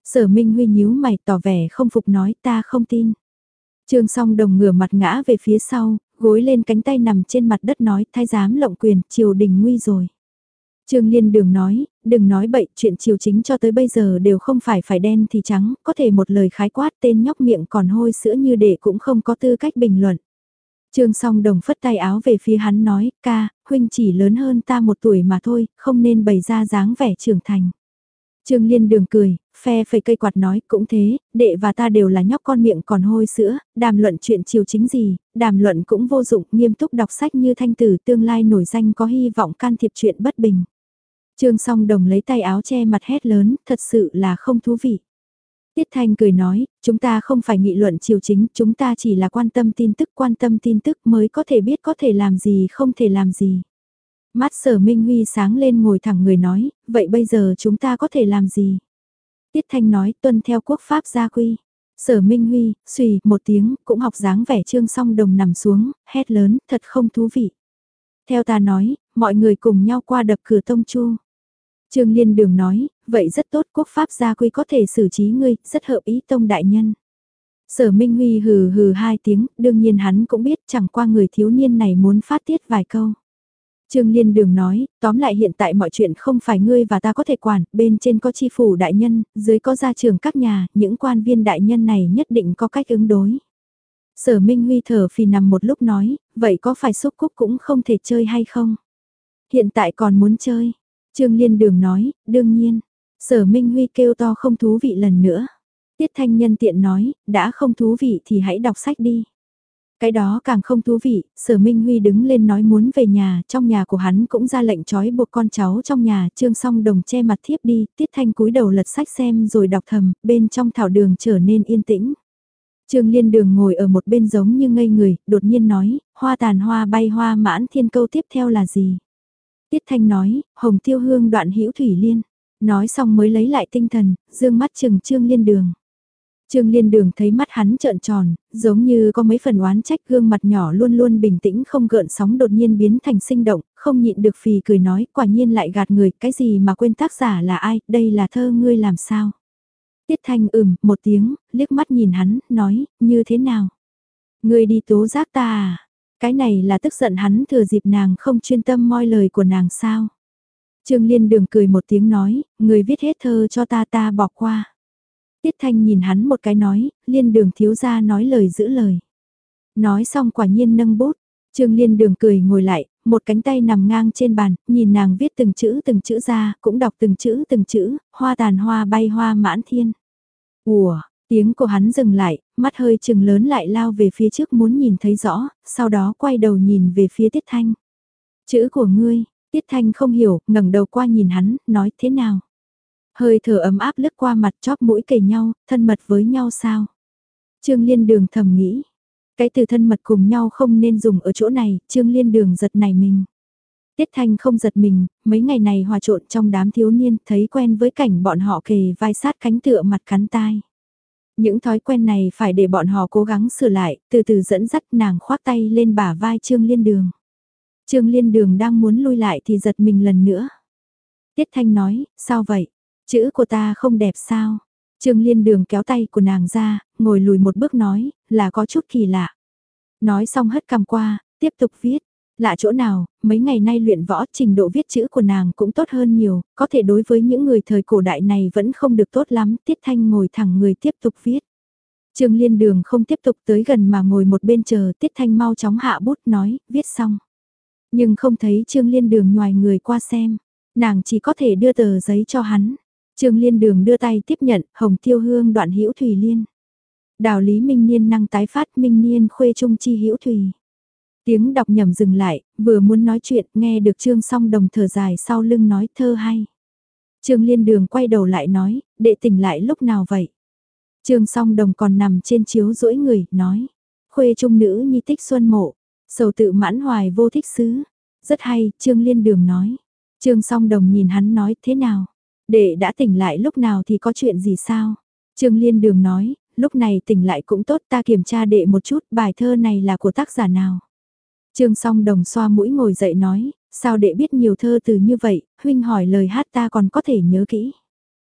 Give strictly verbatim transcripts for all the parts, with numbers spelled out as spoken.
Sở Minh Huy nhíu mày tỏ vẻ không phục nói ta không tin. Trương Song Đồng ngửa mặt ngã về phía sau, gối lên cánh tay nằm trên mặt đất nói thái giám lộng quyền, triều đình nguy rồi. Trương Liên Đường nói, đừng nói bậy, chuyện triều chính cho tới bây giờ đều không phải phải đen thì trắng, có thể một lời khái quát tên nhóc miệng còn hôi sữa như để cũng không có tư cách bình luận. Trương Song Đồng phất tay áo về phía hắn nói, ca, huynh chỉ lớn hơn ta một tuổi mà thôi, không nên bày ra dáng vẻ trưởng thành. Trương Liên Đường cười, phe phẩy cây quạt nói, cũng thế, đệ và ta đều là nhóc con miệng còn hôi sữa, đàm luận chuyện triều chính gì, đàm luận cũng vô dụng, nghiêm túc đọc sách như thanh tử tương lai nổi danh có hy vọng can thiệp chuyện bất bình. Trương Song Đồng lấy tay áo che mặt hét lớn, thật sự là không thú vị. Tiết Thanh cười nói, chúng ta không phải nghị luận triều chính, chúng ta chỉ là quan tâm tin tức, quan tâm tin tức mới có thể biết có thể làm gì không thể làm gì. Mắt Sở Minh Huy sáng lên ngồi thẳng người nói, vậy bây giờ chúng ta có thể làm gì? Tiết Thanh nói, tuân theo quốc pháp gia quy. Sở Minh Huy, xùy, một tiếng, cũng học dáng vẻ Trương Song Đồng nằm xuống, hét lớn, thật không thú vị. Theo ta nói, mọi người cùng nhau qua đập cửa tông chu. Trương Liên Đường nói, vậy rất tốt, quốc pháp gia quy có thể xử trí ngươi, rất hợp ý tông đại nhân. Sở Minh Huy hừ hừ hai tiếng, đương nhiên hắn cũng biết chẳng qua người thiếu niên này muốn phát tiết vài câu. Trương Liên Đường nói, tóm lại hiện tại mọi chuyện không phải ngươi và ta có thể quản, bên trên có chi phủ đại nhân, dưới có gia trưởng các nhà, những quan viên đại nhân này nhất định có cách ứng đối. Sở Minh Huy thở phì nằm một lúc nói, vậy có phải xúc cúc cũng không thể chơi hay không? Hiện tại còn muốn chơi. Trương Liên Đường nói, đương nhiên. Sở Minh Huy kêu to không thú vị lần nữa. Tiết Thanh nhân tiện nói, đã không thú vị thì hãy đọc sách đi. Cái đó càng không thú vị, Sở Minh Huy đứng lên nói muốn về nhà, trong nhà của hắn cũng ra lệnh trói buộc con cháu trong nhà, Trương Song Đồng che mặt thiếp đi, Tiết Thanh cúi đầu lật sách xem rồi đọc thầm, bên trong thảo đường trở nên yên tĩnh. Trương Liên Đường ngồi ở một bên giống như ngây người, đột nhiên nói, hoa tàn hoa bay hoa mãn thiên câu tiếp theo là gì? Tiết Thanh nói, hồng tiêu hương đoạn hữu thủy liên. Nói xong mới lấy lại tinh thần, dương mắt chừng Trương Liên Đường. Trương Liên Đường thấy mắt hắn trợn tròn, giống như có mấy phần oán trách, gương mặt nhỏ luôn luôn bình tĩnh không gợn sóng đột nhiên biến thành sinh động, không nhịn được phì cười nói, quả nhiên lại gạt người, cái gì mà quên tác giả là ai, đây là thơ ngươi làm sao? Tiết Thanh ừm, một tiếng, liếc mắt nhìn hắn, nói, như thế nào? Ngươi đi tố giác ta à? Cái này là tức giận hắn thừa dịp nàng không chuyên tâm moi lời của nàng sao? Trương Liên Đường cười một tiếng nói, người viết hết thơ cho ta ta bỏ qua. Tiết Thanh nhìn hắn một cái nói, Liên Đường thiếu gia nói lời giữ lời. Nói xong quả nhiên nâng bút, Trương Liên Đường cười ngồi lại, một cánh tay nằm ngang trên bàn, nhìn nàng viết từng chữ từng chữ ra, cũng đọc từng chữ từng chữ, hoa tàn hoa bay hoa mãn thiên. Ủa, tiếng của hắn dừng lại, mắt hơi chừng lớn lại lao về phía trước muốn nhìn thấy rõ, sau đó quay đầu nhìn về phía Tiết Thanh. Chữ của ngươi, Tiết Thanh không hiểu, ngẩng đầu qua nhìn hắn, nói thế nào? Hơi thở ấm áp lướt qua mặt chóp mũi kề nhau, thân mật với nhau sao? Trương Liên Đường thầm nghĩ, cái từ thân mật cùng nhau không nên dùng ở chỗ này, Trương Liên Đường giật nảy mình. Tiết Thanh không giật mình, mấy ngày này hòa trộn trong đám thiếu niên, thấy quen với cảnh bọn họ kề vai sát cánh tựa mặt cắn tai. Những thói quen này phải để bọn họ cố gắng sửa lại, từ từ dẫn dắt nàng khoác tay lên bả vai Trương Liên Đường. Trương Liên Đường đang muốn lui lại thì giật mình lần nữa. Tiết Thanh nói, sao vậy? Chữ của ta không đẹp sao? Trương Liên Đường kéo tay của nàng ra, ngồi lùi một bước nói, là có chút kỳ lạ. Nói xong hất cằm qua, tiếp tục viết. Lạ chỗ nào, mấy ngày nay luyện võ trình độ viết chữ của nàng cũng tốt hơn nhiều, có thể đối với những người thời cổ đại này vẫn không được tốt lắm. Tiết Thanh ngồi thẳng người tiếp tục viết. Trương Liên Đường không tiếp tục tới gần mà ngồi một bên chờ, Tiết Thanh mau chóng hạ bút nói, viết xong. Nhưng không thấy Trương Liên Đường ngoài người qua xem, nàng chỉ có thể đưa tờ giấy cho hắn. Trương Liên Đường đưa tay tiếp nhận, hồng tiêu hương đoạn hữu thủy liên. Đào lý minh niên năng tái phát minh niên khuê trung chi hữu thủy. Tiếng đọc nhầm dừng lại, vừa muốn nói chuyện, nghe được Trương Song Đồng thở dài sau lưng nói thơ hay. Trương Liên Đường quay đầu lại nói, đệ tỉnh lại lúc nào vậy? Trương Song Đồng còn nằm trên chiếu duỗi người, nói, khuê trung nữ nhi tích xuân mộ, sầu tự mãn hoài vô thích xứ. Rất hay, Trương Liên Đường nói. Trương Song Đồng nhìn hắn nói, thế nào? Đệ đã tỉnh lại lúc nào thì có chuyện gì sao? Trương Liên Đường nói, lúc này tỉnh lại cũng tốt, ta kiểm tra đệ một chút, bài thơ này là của tác giả nào? Trương Song Đồng xoa mũi ngồi dậy nói, sao đệ biết nhiều thơ từ như vậy, huynh hỏi lời hát ta còn có thể nhớ kỹ.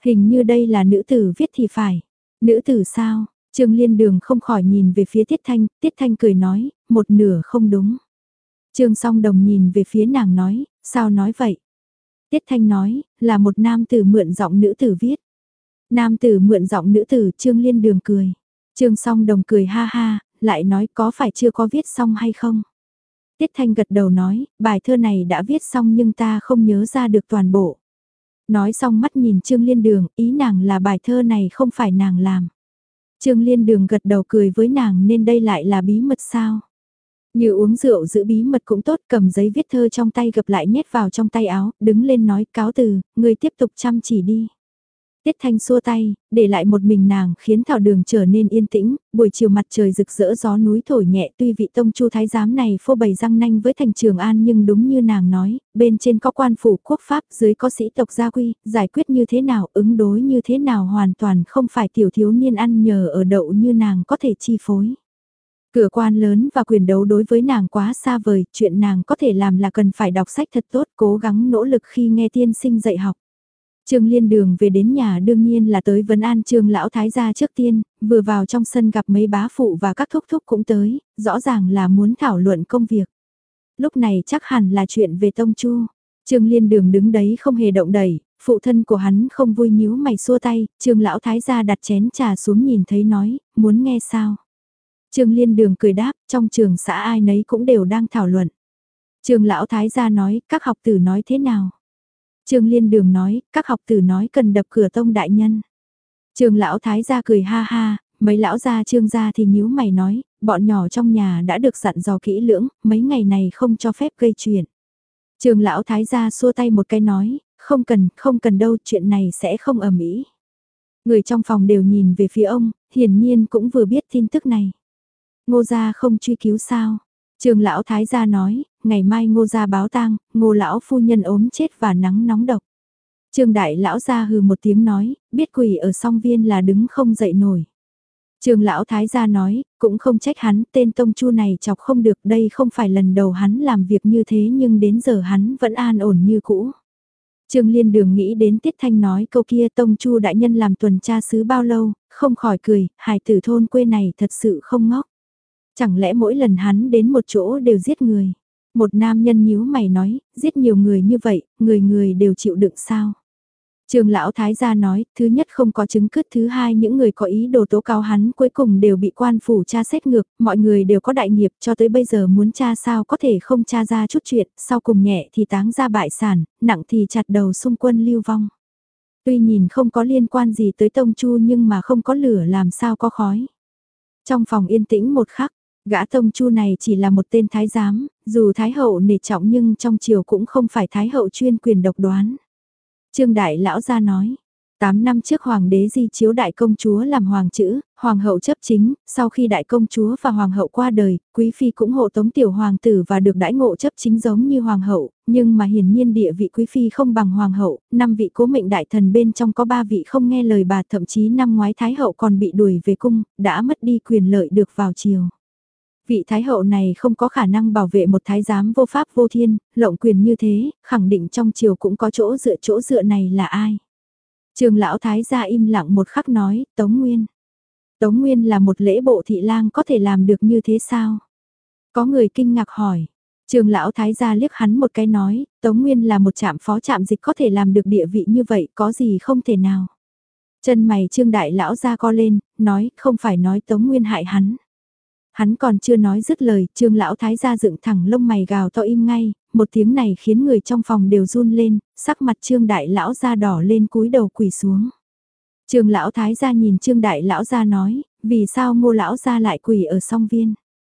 Hình như đây là nữ tử viết thì phải. Nữ tử sao? Trương Liên Đường không khỏi nhìn về phía Tiết Thanh, Tiết Thanh cười nói, một nửa không đúng. Trương Song Đồng nhìn về phía nàng nói, sao nói vậy? Tiết Thanh nói, là một nam tử mượn giọng nữ tử viết. Nam tử mượn giọng nữ tử, Trương Liên Đường cười. Trương Song Đồng cười ha ha, lại nói có phải chưa có viết xong hay không? Tiết Thanh gật đầu nói, bài thơ này đã viết xong nhưng ta không nhớ ra được toàn bộ. Nói xong mắt nhìn Trương Liên Đường, ý nàng là bài thơ này không phải nàng làm. Trương Liên Đường gật đầu cười với nàng nên đây lại là bí mật sao? Như uống rượu giữ bí mật cũng tốt, cầm giấy viết thơ trong tay gập lại nhét vào trong tay áo, đứng lên nói cáo từ, người tiếp tục chăm chỉ đi. Tiết Thanh xua tay, để lại một mình nàng khiến thảo đường trở nên yên tĩnh, buổi chiều mặt trời rực rỡ gió núi thổi nhẹ tuy vị tông chu thái giám này phô bày răng nanh với thành Trường An nhưng đúng như nàng nói, bên trên có quan phủ quốc pháp dưới có sĩ tộc gia quy, giải quyết như thế nào ứng đối như thế nào hoàn toàn không phải tiểu thiếu niên ăn nhờ ở đậu như nàng có thể chi phối. Cửa quan lớn và quyền đấu đối với nàng quá xa vời, chuyện nàng có thể làm là cần phải đọc sách thật tốt, cố gắng nỗ lực khi nghe tiên sinh dạy học. Trương Liên Đường về đến nhà đương nhiên là tới vấn an Trương lão thái gia trước tiên, vừa vào trong sân gặp mấy bá phụ và các thúc thúc cũng tới, rõ ràng là muốn thảo luận công việc. Lúc này chắc hẳn là chuyện về Tông Chu. Trương Liên Đường đứng đấy không hề động đẩy, phụ thân của hắn không vui nhíu mày xua tay, Trương lão thái gia đặt chén trà xuống nhìn thấy nói, muốn nghe sao? Trương Liên Đường cười đáp, trong trường xã ai nấy cũng đều đang thảo luận. Trương lão thái gia nói, các học tử nói thế nào? Trương Liên Đường nói, các học tử nói cần đập cửa Tông đại nhân. Trương lão thái gia cười ha ha, mấy lão gia Trương gia thì nhíu mày nói, bọn nhỏ trong nhà đã được dặn dò kỹ lưỡng, mấy ngày này không cho phép gây chuyện. Trương lão thái gia xua tay một cái nói, không cần, không cần đâu, chuyện này sẽ không ầm ĩ. Người trong phòng đều nhìn về phía ông, hiển nhiên cũng vừa biết tin tức này. Ngô gia không truy cứu sao? Trương lão thái gia nói, ngày mai Ngô gia báo tang, Ngô lão phu nhân ốm chết và nắng nóng độc. Trương đại lão gia hừ một tiếng nói, biết quỷ ở song viên là đứng không dậy nổi. Trương lão thái gia nói, cũng không trách hắn, tên Tông Chu này chọc không được, đây không phải lần đầu hắn làm việc như thế nhưng đến giờ hắn vẫn an ổn như cũ. Trương Liên Đường nghĩ đến Tiết Thanh nói câu kia Tông Chu đại nhân làm tuần tra sứ bao lâu, không khỏi cười, hài tử thôn quê này thật sự không ngốc. Chẳng lẽ mỗi lần hắn đến một chỗ đều giết người? Một nam nhân nhíu mày nói, giết nhiều người như vậy, người người đều chịu đựng sao? Trương lão thái gia nói, thứ nhất không có chứng cứ, thứ hai những người có ý đồ tố cáo hắn cuối cùng đều bị quan phủ tra xét ngược, mọi người đều có đại nghiệp cho tới bây giờ muốn tra sao có thể không tra ra chút chuyện, sau cùng nhẹ thì táng ra bại sản, nặng thì chặt đầu xung quân lưu vong. Tuy nhìn không có liên quan gì tới Tông Chu nhưng mà không có lửa làm sao có khói. Trong phòng yên tĩnh một khắc, gã Tông Chu này chỉ là một tên thái giám, dù thái hậu nể trọng nhưng trong triều cũng không phải thái hậu chuyên quyền độc đoán. Trương đại lão gia nói, tám năm trước hoàng đế di chiếu đại công chúa làm hoàng chữ, hoàng hậu chấp chính, sau khi đại công chúa và hoàng hậu qua đời, quý phi cũng hộ tống tiểu hoàng tử và được đãi ngộ chấp chính giống như hoàng hậu, nhưng mà hiển nhiên địa vị quý phi không bằng hoàng hậu, năm vị cố mệnh đại thần bên trong có ba vị không nghe lời bà, thậm chí năm ngoái thái hậu còn bị đuổi về cung, đã mất đi quyền lợi được vào triều. Vị thái hậu này không có khả năng bảo vệ một thái giám vô pháp vô thiên, lộng quyền như thế, khẳng định trong triều cũng có chỗ dựa, chỗ dựa này là ai? Trương lão thái gia im lặng một khắc nói, Tống Nguyên. Tống Nguyên là một lễ bộ thị lang có thể làm được như thế sao? Có người kinh ngạc hỏi. Trương lão thái gia liếc hắn một cái nói, Tống Nguyên là một trạm phó trạm dịch có thể làm được địa vị như vậy, có gì không thể nào? Chân mày Trương đại lão gia co lên, nói, không phải nói Tống Nguyên hại hắn. Hắn còn chưa nói dứt lời, Trương lão thái gia dựng thẳng lông mày gào to im ngay, một tiếng này khiến người trong phòng đều run lên, sắc mặt Trương đại lão gia đỏ lên cúi đầu quỳ xuống. Trương lão thái gia nhìn Trương đại lão gia nói, vì sao Ngô lão gia lại quỳ ở song viên?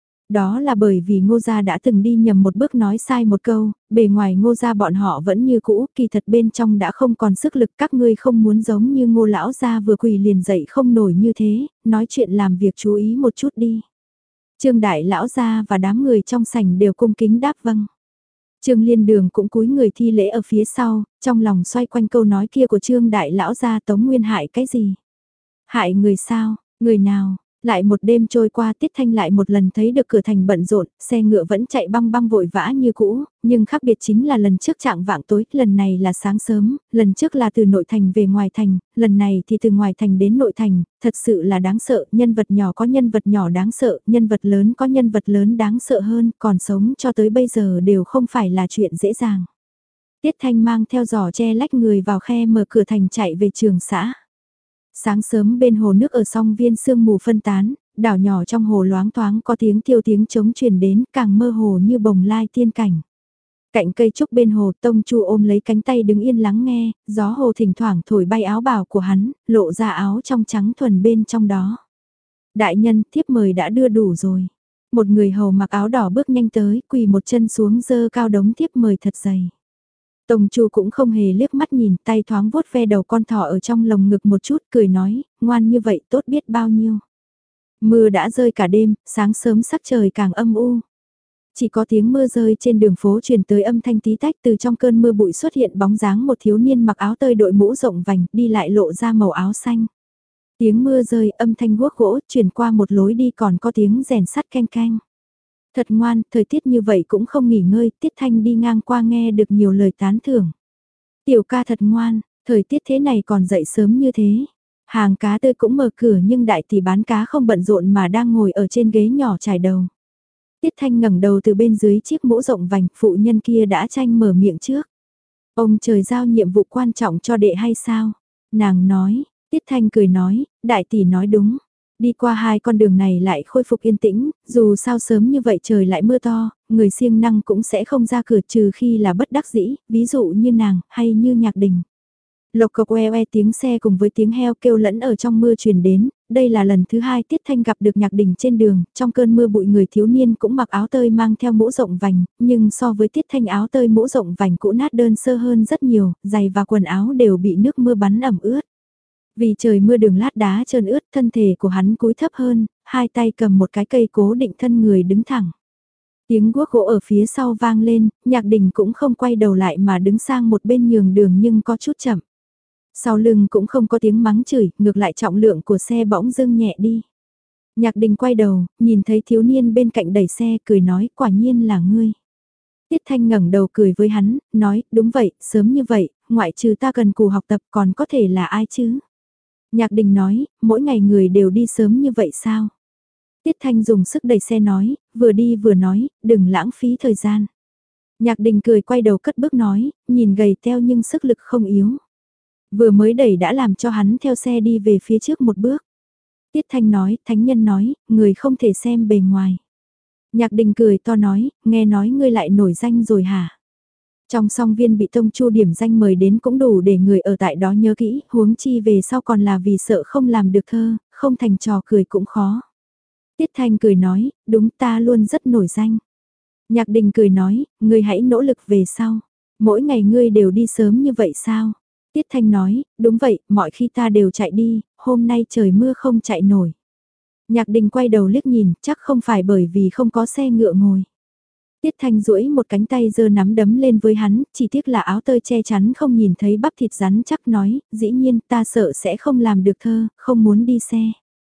Đó là bởi vì Ngô gia đã từng đi nhầm một bước nói sai một câu, bề ngoài Ngô gia bọn họ vẫn như cũ, kỳ thật bên trong đã không còn sức lực, các ngươi không muốn giống như Ngô lão gia vừa quỳ liền dậy không nổi như thế, nói chuyện làm việc chú ý một chút đi. Trương đại lão gia và đám người trong sảnh đều cung kính đáp vâng. Trương Liên Đường cũng cúi người thi lễ ở phía sau, trong lòng xoay quanh câu nói kia của Trương đại lão gia Tống Nguyên hại cái gì? Hại người sao? Người nào? Lại một đêm trôi qua Tiết Thanh lại một lần thấy được cửa thành bận rộn, xe ngựa vẫn chạy băng băng vội vã như cũ, nhưng khác biệt chính là lần trước trạng vạng tối, lần này là sáng sớm, lần trước là từ nội thành về ngoài thành, lần này thì từ ngoài thành đến nội thành, thật sự là đáng sợ, nhân vật nhỏ có nhân vật nhỏ đáng sợ, nhân vật lớn có nhân vật lớn đáng sợ hơn, còn sống cho tới bây giờ đều không phải là chuyện dễ dàng. Tiết Thanh mang theo giỏ che lách người vào khe mở cửa thành chạy về trường xã. Sáng sớm bên hồ nước ở song viên sương mù phân tán, đảo nhỏ trong hồ loáng thoáng có tiếng tiêu tiếng trống truyền đến càng mơ hồ như bồng lai tiên cảnh. Cạnh cây trúc bên hồ Tông Chu ôm lấy cánh tay đứng yên lắng nghe, gió hồ thỉnh thoảng thổi bay áo bào của hắn, lộ ra áo trong trắng thuần bên trong đó. Đại nhân thiếp mời đã đưa đủ rồi. Một người hầu mặc áo đỏ bước nhanh tới, quỳ một chân xuống dơ cao đống thiếp mời thật dày. Tông Chu cũng không hề liếc mắt nhìn, tay thoáng vuốt ve đầu con thỏ ở trong lồng ngực một chút, cười nói, ngoan như vậy tốt biết bao nhiêu. Mưa đã rơi cả đêm, sáng sớm sắc trời càng âm u. Chỉ có tiếng mưa rơi trên đường phố truyền tới âm thanh tí tách, từ trong cơn mưa bụi xuất hiện bóng dáng một thiếu niên mặc áo tơi đội mũ rộng vành, đi lại lộ ra màu áo xanh. Tiếng mưa rơi, âm thanh guốc gỗ, truyền qua một lối đi còn có tiếng rèn sắt canh canh. Thật ngoan, thời tiết như vậy cũng không nghỉ ngơi, Tiết Thanh đi ngang qua nghe được nhiều lời tán thưởng. Tiểu ca thật ngoan, thời tiết thế này còn dậy sớm như thế. Hàng cá tươi cũng mở cửa nhưng đại tỷ bán cá không bận rộn mà đang ngồi ở trên ghế nhỏ trải đầu. Tiết Thanh ngẩng đầu từ bên dưới chiếc mũ rộng vành, phụ nhân kia đã tranh mở miệng trước. Ông trời giao nhiệm vụ quan trọng cho đệ hay sao? Nàng nói, Tiết Thanh cười nói, đại tỷ nói đúng. Đi qua hai con đường này lại khôi phục yên tĩnh, dù sao sớm như vậy trời lại mưa to, người siêng năng cũng sẽ không ra cửa trừ khi là bất đắc dĩ, ví dụ như nàng, hay như Nhạc Đình. Lộc cộc oe oe tiếng xe cùng với tiếng heo kêu lẫn ở trong mưa truyền đến, đây là lần thứ hai Tiết Thanh gặp được Nhạc Đình trên đường, trong cơn mưa bụi người thiếu niên cũng mặc áo tơi mang theo mũ rộng vành, nhưng so với Tiết Thanh áo tơi mũ rộng vành cũ nát đơn sơ hơn rất nhiều, giày và quần áo đều bị nước mưa bắn ẩm ướt. Vì trời mưa đường lát đá trơn ướt, thân thể của hắn cúi thấp hơn, hai tay cầm một cái cây cố định thân người đứng thẳng. Tiếng guốc gỗ ở phía sau vang lên, Nhạc Đình cũng không quay đầu lại mà đứng sang một bên nhường đường nhưng có chút chậm. Sau lưng cũng không có tiếng mắng chửi, ngược lại trọng lượng của xe bỗng dưng nhẹ đi. Nhạc Đình quay đầu, nhìn thấy thiếu niên bên cạnh đẩy xe, cười nói, quả nhiên là ngươi. Tiết Thanh ngẩng đầu cười với hắn, nói, đúng vậy, sớm như vậy, ngoại trừ ta cần cù học tập còn có thể là ai chứ? Nhạc Đình nói, mỗi ngày người đều đi sớm như vậy sao? Tiết Thanh dùng sức đẩy xe nói, vừa đi vừa nói, đừng lãng phí thời gian. Nhạc Đình cười quay đầu cất bước nói, nhìn gầy teo nhưng sức lực không yếu. Vừa mới đẩy đã làm cho hắn theo xe đi về phía trước một bước. Tiết Thanh nói, thánh nhân nói, người không thể xem bề ngoài. Nhạc Đình cười to nói, nghe nói ngươi lại nổi danh rồi hả? Trong song viên bị Tông Chu điểm danh mời đến cũng đủ để người ở tại đó nhớ kỹ, huống chi về sau còn là vì sợ không làm được thơ, không thành trò cười cũng khó. Tiết Thanh cười nói, đúng ta luôn rất nổi danh. Nhạc Đình cười nói, ngươi hãy nỗ lực về sau. Mỗi ngày ngươi đều đi sớm như vậy sao? Tiết Thanh nói, đúng vậy, mọi khi ta đều chạy đi, hôm nay trời mưa không chạy nổi. Nhạc Đình quay đầu liếc nhìn, chắc không phải bởi vì không có xe ngựa ngồi. Tiết Thanh duỗi một cánh tay giơ nắm đấm lên với hắn, chỉ tiếc là áo tơi che chắn không nhìn thấy bắp thịt rắn chắc nói, dĩ nhiên ta sợ sẽ không làm được thơ, không muốn đi xe.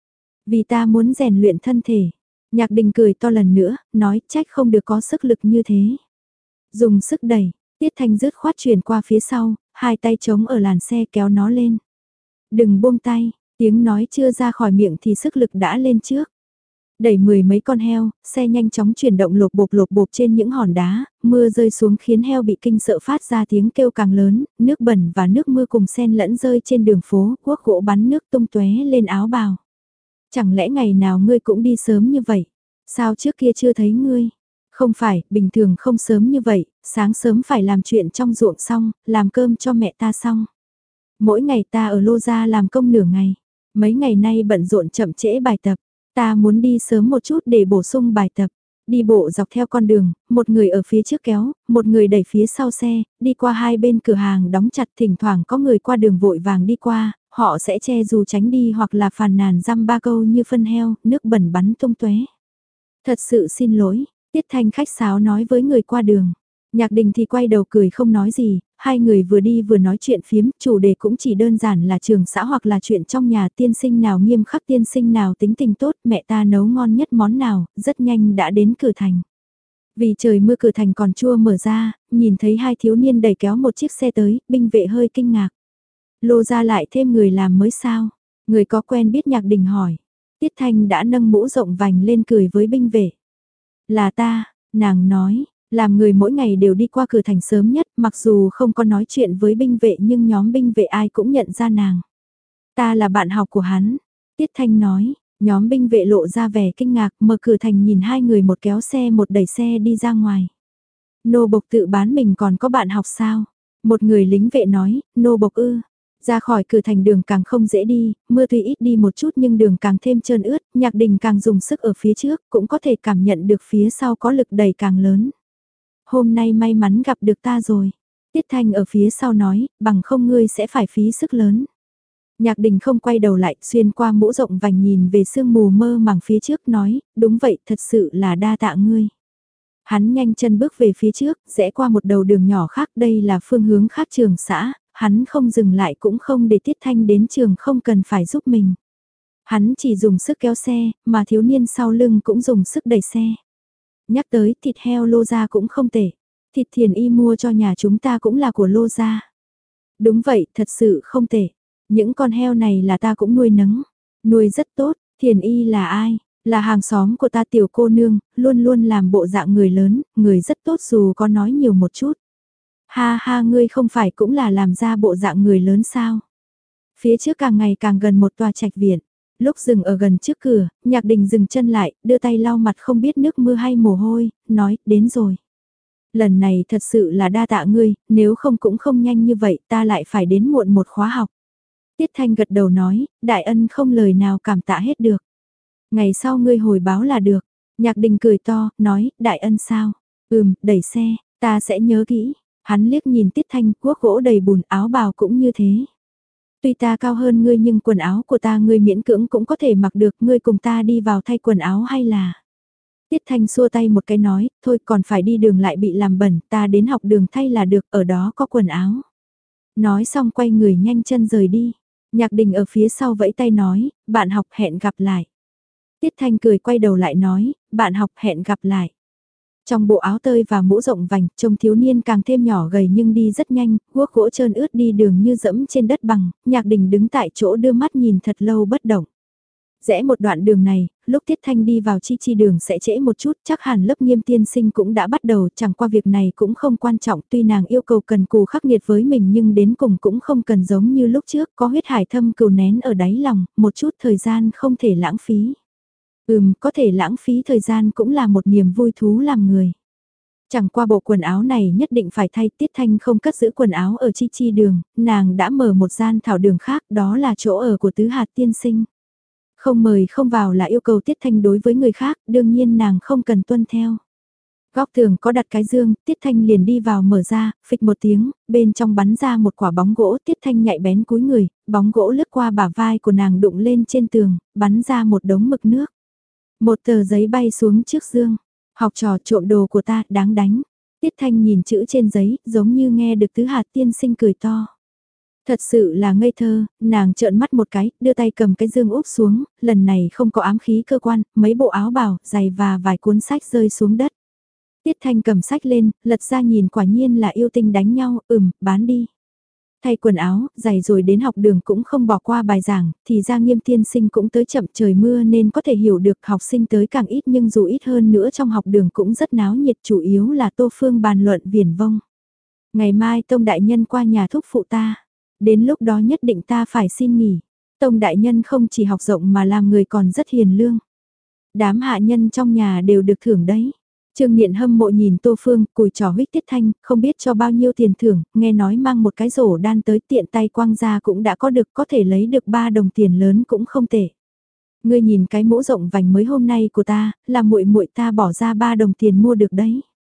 Vì ta muốn rèn luyện thân thể. Nhạc Đình cười to lần nữa, nói trách không được có sức lực như thế. Dùng sức đẩy, Tiết Thanh rứt khoát chuyển qua phía sau, hai tay chống ở làn xe kéo nó lên. Đừng buông tay, tiếng nói chưa ra khỏi miệng thì sức lực đã lên trước. Đẩy mười mấy con heo, xe nhanh chóng chuyển động lột bột lột bột trên những hòn đá, mưa rơi xuống khiến heo bị kinh sợ phát ra tiếng kêu càng lớn, nước bẩn và nước mưa cùng xen lẫn rơi trên đường phố, guốc gỗ bắn nước tung tóe lên áo bào. Chẳng lẽ ngày nào ngươi cũng đi sớm như vậy? Sao trước kia chưa thấy ngươi? Không phải, bình thường không sớm như vậy, sáng sớm phải làm chuyện trong ruộng xong, làm cơm cho mẹ ta xong. Mỗi ngày ta ở Lô Gia làm công nửa ngày, mấy ngày nay bận rộn chậm trễ bài tập. Ta muốn đi sớm một chút để bổ sung bài tập. Đi bộ dọc theo con đường, một người ở phía trước kéo, một người đẩy phía sau xe, đi qua hai bên cửa hàng đóng chặt, thỉnh thoảng có người qua đường vội vàng đi qua, họ sẽ che dù tránh đi hoặc là phàn nàn dăm ba câu như phân heo, nước bẩn bắn tung tóe. Thật sự xin lỗi, Tiết Thanh khách sáo nói với người qua đường. Nhạc Đình thì quay đầu cười không nói gì, hai người vừa đi vừa nói chuyện phiếm, chủ đề cũng chỉ đơn giản là trường xã hoặc là chuyện trong nhà, tiên sinh nào nghiêm khắc, tiên sinh nào tính tình tốt, mẹ ta nấu ngon nhất món nào, rất nhanh đã đến cửa thành. Vì trời mưa cửa thành còn chua mở ra, nhìn thấy hai thiếu niên đẩy kéo một chiếc xe tới, binh vệ hơi kinh ngạc. Lô ra lại thêm người làm mới sao? Người có quen biết Nhạc Đình hỏi. Tiết Thanh đã nâng mũ rộng vành lên cười với binh vệ. Là ta, nàng nói, làm người mỗi ngày đều đi qua cửa thành sớm nhất, mặc dù không có nói chuyện với binh vệ nhưng nhóm binh vệ ai cũng nhận ra nàng. Ta là bạn học của hắn, Tiết Thanh nói, nhóm binh vệ lộ ra vẻ kinh ngạc, mở cửa thành nhìn hai người một kéo xe một đẩy xe đi ra ngoài. Nô bộc tự bán mình còn có bạn học sao? Một người lính vệ nói, nô bộc ư. Ra khỏi cửa thành đường càng không dễ đi, mưa tuy ít đi một chút nhưng đường càng thêm trơn ướt, Nhạc Đình càng dùng sức ở phía trước, cũng có thể cảm nhận được phía sau có lực đẩy càng lớn. Hôm nay may mắn gặp được ta rồi. Tiết Thanh ở phía sau nói, bằng không ngươi sẽ phải phí sức lớn. Nhạc Đình không quay đầu lại, xuyên qua mũ rộng vành nhìn về sương mù mơ màng phía trước nói, đúng vậy, thật sự là đa tạ ngươi. Hắn nhanh chân bước về phía trước, rẽ qua một đầu đường nhỏ khác, đây là phương hướng khác trường xã, hắn không dừng lại cũng không để Tiết Thanh đến trường không cần phải giúp mình. Hắn chỉ dùng sức kéo xe, mà thiếu niên sau lưng cũng dùng sức đẩy xe. Nhắc tới thịt heo Lô gia cũng không tệ, thịt Thiền Y mua cho nhà chúng ta cũng là của Lô gia. Đúng vậy, thật sự không tệ. Những con heo này là ta cũng nuôi nấng, nuôi rất tốt. Thiền Y là ai? Là hàng xóm của ta tiểu cô nương, luôn luôn làm bộ dạng người lớn, người rất tốt dù có nói nhiều một chút. Ha ha, ngươi không phải cũng là làm ra bộ dạng người lớn sao? Phía trước càng ngày càng gần một tòa trạch viện. Lúc dừng ở gần trước cửa, Nhạc Đình dừng chân lại, đưa tay lau mặt không biết nước mưa hay mồ hôi, nói, đến rồi. Lần này thật sự là đa tạ ngươi, nếu không cũng không nhanh như vậy, ta lại phải đến muộn một khóa học. Tiết Thanh gật đầu nói, đại ân không lời nào cảm tạ hết được. Ngày sau ngươi hồi báo là được. Nhạc Đình cười to, nói, đại ân sao? Ừm, đẩy xe, ta sẽ nhớ kỹ. Hắn liếc nhìn Tiết Thanh, cuốc gỗ đầy bùn, áo bào cũng như thế. Tuy ta cao hơn ngươi nhưng quần áo của ta ngươi miễn cưỡng cũng có thể mặc được, ngươi cùng ta đi vào thay quần áo hay là... Tiết Thanh xua tay một cái nói, thôi còn phải đi đường lại bị làm bẩn, ta đến học đường thay là được, ở đó có quần áo. Nói xong quay người nhanh chân rời đi. Nhạc Đình ở phía sau vẫy tay nói, bạn học hẹn gặp lại. Tiết Thanh cười quay đầu lại nói, bạn học hẹn gặp lại. Trong bộ áo tơi và mũ rộng vành, trông thiếu niên càng thêm nhỏ gầy nhưng đi rất nhanh, guốc gỗ trơn ướt đi đường như dẫm trên đất bằng, Nhạc Đình đứng tại chỗ đưa mắt nhìn thật lâu bất động. Rẽ một đoạn đường này, lúc Tiết Thanh đi vào chi chi đường sẽ trễ một chút, chắc hẳn lớp Nghiêm tiên sinh cũng đã bắt đầu, chẳng qua việc này cũng không quan trọng, tuy nàng yêu cầu cần cù khắc nghiệt với mình nhưng đến cùng cũng không cần giống như lúc trước, có huyết hải thâm cừu nén ở đáy lòng, một chút thời gian không thể lãng phí. Ừm, có thể lãng phí thời gian cũng là một niềm vui thú làm người. Chẳng qua bộ quần áo này nhất định phải thay, Tiết Thanh không cất giữ quần áo ở chi chi đường, nàng đã mở một gian thảo đường khác, đó là chỗ ở của tứ hạt tiên sinh. Không mời không vào là yêu cầu Tiết Thanh đối với người khác, đương nhiên nàng không cần tuân theo. Góc tường có đặt cái dương, Tiết Thanh liền đi vào mở ra, phịch một tiếng, bên trong bắn ra một quả bóng gỗ, Tiết Thanh nhạy bén cúi người, bóng gỗ lướt qua bả vai của nàng đụng lên trên tường, bắn ra một đống mực nước. Một tờ giấy bay xuống trước dương, học trò trộm đồ của ta, đáng đánh. Tiết Thanh nhìn chữ trên giấy, giống như nghe được tứ hạt tiên sinh cười to. Thật sự là ngây thơ, nàng trợn mắt một cái, đưa tay cầm cái dương úp xuống, lần này không có ám khí cơ quan, mấy bộ áo bào, giày và vài cuốn sách rơi xuống đất. Tiết Thanh cầm sách lên, lật ra nhìn quả nhiên là yêu tinh đánh nhau, ừm, bán đi. Thay quần áo, giày rồi đến học đường cũng không bỏ qua bài giảng, thì ra Nghiêm tiên sinh cũng tới chậm trời mưa nên có thể hiểu được học sinh tới càng ít nhưng dù ít hơn nữa trong học đường cũng rất náo nhiệt, chủ yếu là Tô Phương bàn luận viển vông. Ngày mai Tông Đại Nhân qua nhà thúc phụ ta, đến lúc đó nhất định ta phải xin nghỉ. Tông Đại Nhân không chỉ học rộng mà làm người còn rất hiền lương. Đám hạ nhân trong nhà đều được thưởng đấy. Trương Niệm hâm mộ nhìn Tô Phương, cùi trò huých Tiết Thanh, không biết cho bao nhiêu tiền thưởng, nghe nói mang một cái rổ đan tới tiện tay quăng ra cũng đã có được, có thể lấy được ba đồng tiền lớn cũng không tệ. Ngươi nhìn cái mũ rộng vành mới hôm nay của ta, là muội muội ta bỏ ra ba đồng tiền mua được đấy.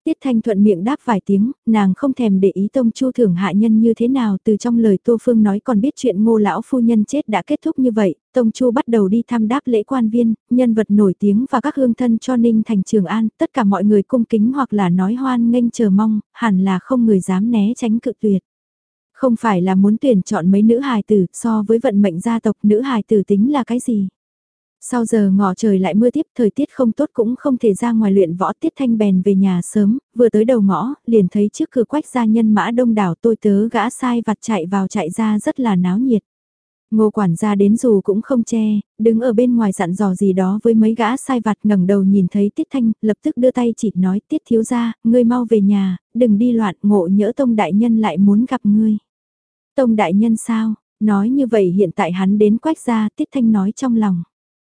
Tiết Thanh thuận miệng đáp vài tiếng, nàng không thèm để ý Tông Chu thưởng hạ nhân như thế nào, từ trong lời Tô Phương nói còn biết chuyện Ngô lão phu nhân chết đã kết thúc như vậy, Tông Chu bắt đầu đi thăm đáp lễ quan viên, nhân vật nổi tiếng và các hương thân cho Ninh Thành Trường An, tất cả mọi người cung kính hoặc là nói hoan nghênh chờ mong, hẳn là không người dám né tránh cự tuyệt. Không phải là muốn tuyển chọn mấy nữ hài tử, so với vận mệnh gia tộc nữ hài tử tính là cái gì? Sau giờ ngọ trời lại mưa tiếp, thời tiết không tốt cũng không thể ra ngoài luyện võ. Tiết Thanh bèn về nhà sớm, vừa tới đầu ngõ, liền thấy trước cửa Quách gia nhân mã đông đảo, tôi tớ gã sai vặt chạy vào chạy ra rất là náo nhiệt. Ngô quản gia đến dù cũng không che, đứng ở bên ngoài dặn dò gì đó với mấy gã sai vặt, ngẩng đầu nhìn thấy Tiết Thanh, lập tức đưa tay chỉ nói: Tiết thiếu gia, ngươi mau về nhà, đừng đi loạn, ngộ nhỡ Tông đại nhân lại muốn gặp ngươi. Tông đại nhân sao? Nói như vậy hiện tại hắn đến Quách gia. Tiết Thanh nói trong lòng.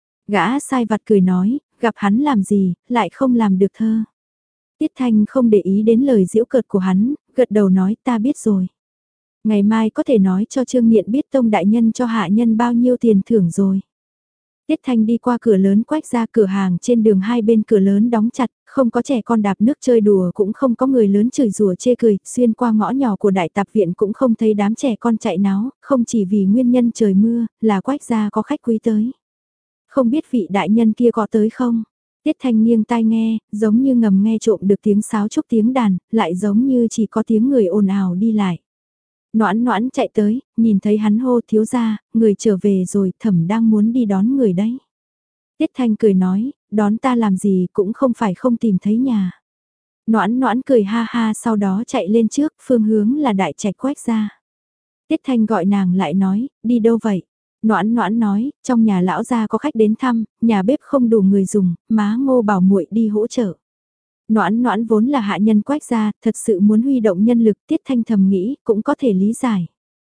Gã sai vặt cười nói, gặp hắn làm gì, lại không làm được thơ. Tiết Thanh không để ý đến lời giễu cợt của hắn, gật đầu nói ta biết rồi. Ngày mai có thể nói cho Trương Nghiện biết Tông đại nhân cho hạ nhân bao nhiêu tiền thưởng rồi. Tiết Thanh đi qua cửa lớn Quách ra, cửa hàng trên đường hai bên cửa lớn đóng chặt, không có trẻ con đạp nước chơi đùa, cũng không có người lớn chửi rủa chê cười, xuyên qua ngõ nhỏ của đại tạp viện cũng không thấy đám trẻ con chạy náo, không chỉ vì nguyên nhân trời mưa, là Quách ra có khách quý tới. Không biết vị đại nhân kia có tới không? Tiết Thanh nghiêng tai nghe, giống như ngầm nghe trộm được tiếng sáo trúc tiếng đàn, lại giống như chỉ có tiếng người ồn ào đi lại. Noãn Noãn chạy tới, nhìn thấy hắn hô thiếu gia, người trở về rồi, thẩm đang muốn đi đón người đấy. Tiết Thanh cười nói, đón ta làm gì cũng không phải không tìm thấy nhà. Noãn Noãn cười ha ha, sau đó chạy lên trước, phương hướng là đại trạch Quách gia. Tiết Thanh gọi nàng lại nói, đi đâu vậy? Noãn Noãn nói, trong nhà lão gia có khách đến thăm, nhà bếp không đủ người dùng, má Ngô bảo muội đi hỗ trợ. Noãn Noãn vốn là hạ nhân Quách gia, thật sự muốn huy động nhân lực. Tiết Thanh thầm nghĩ, cũng có thể lý giải.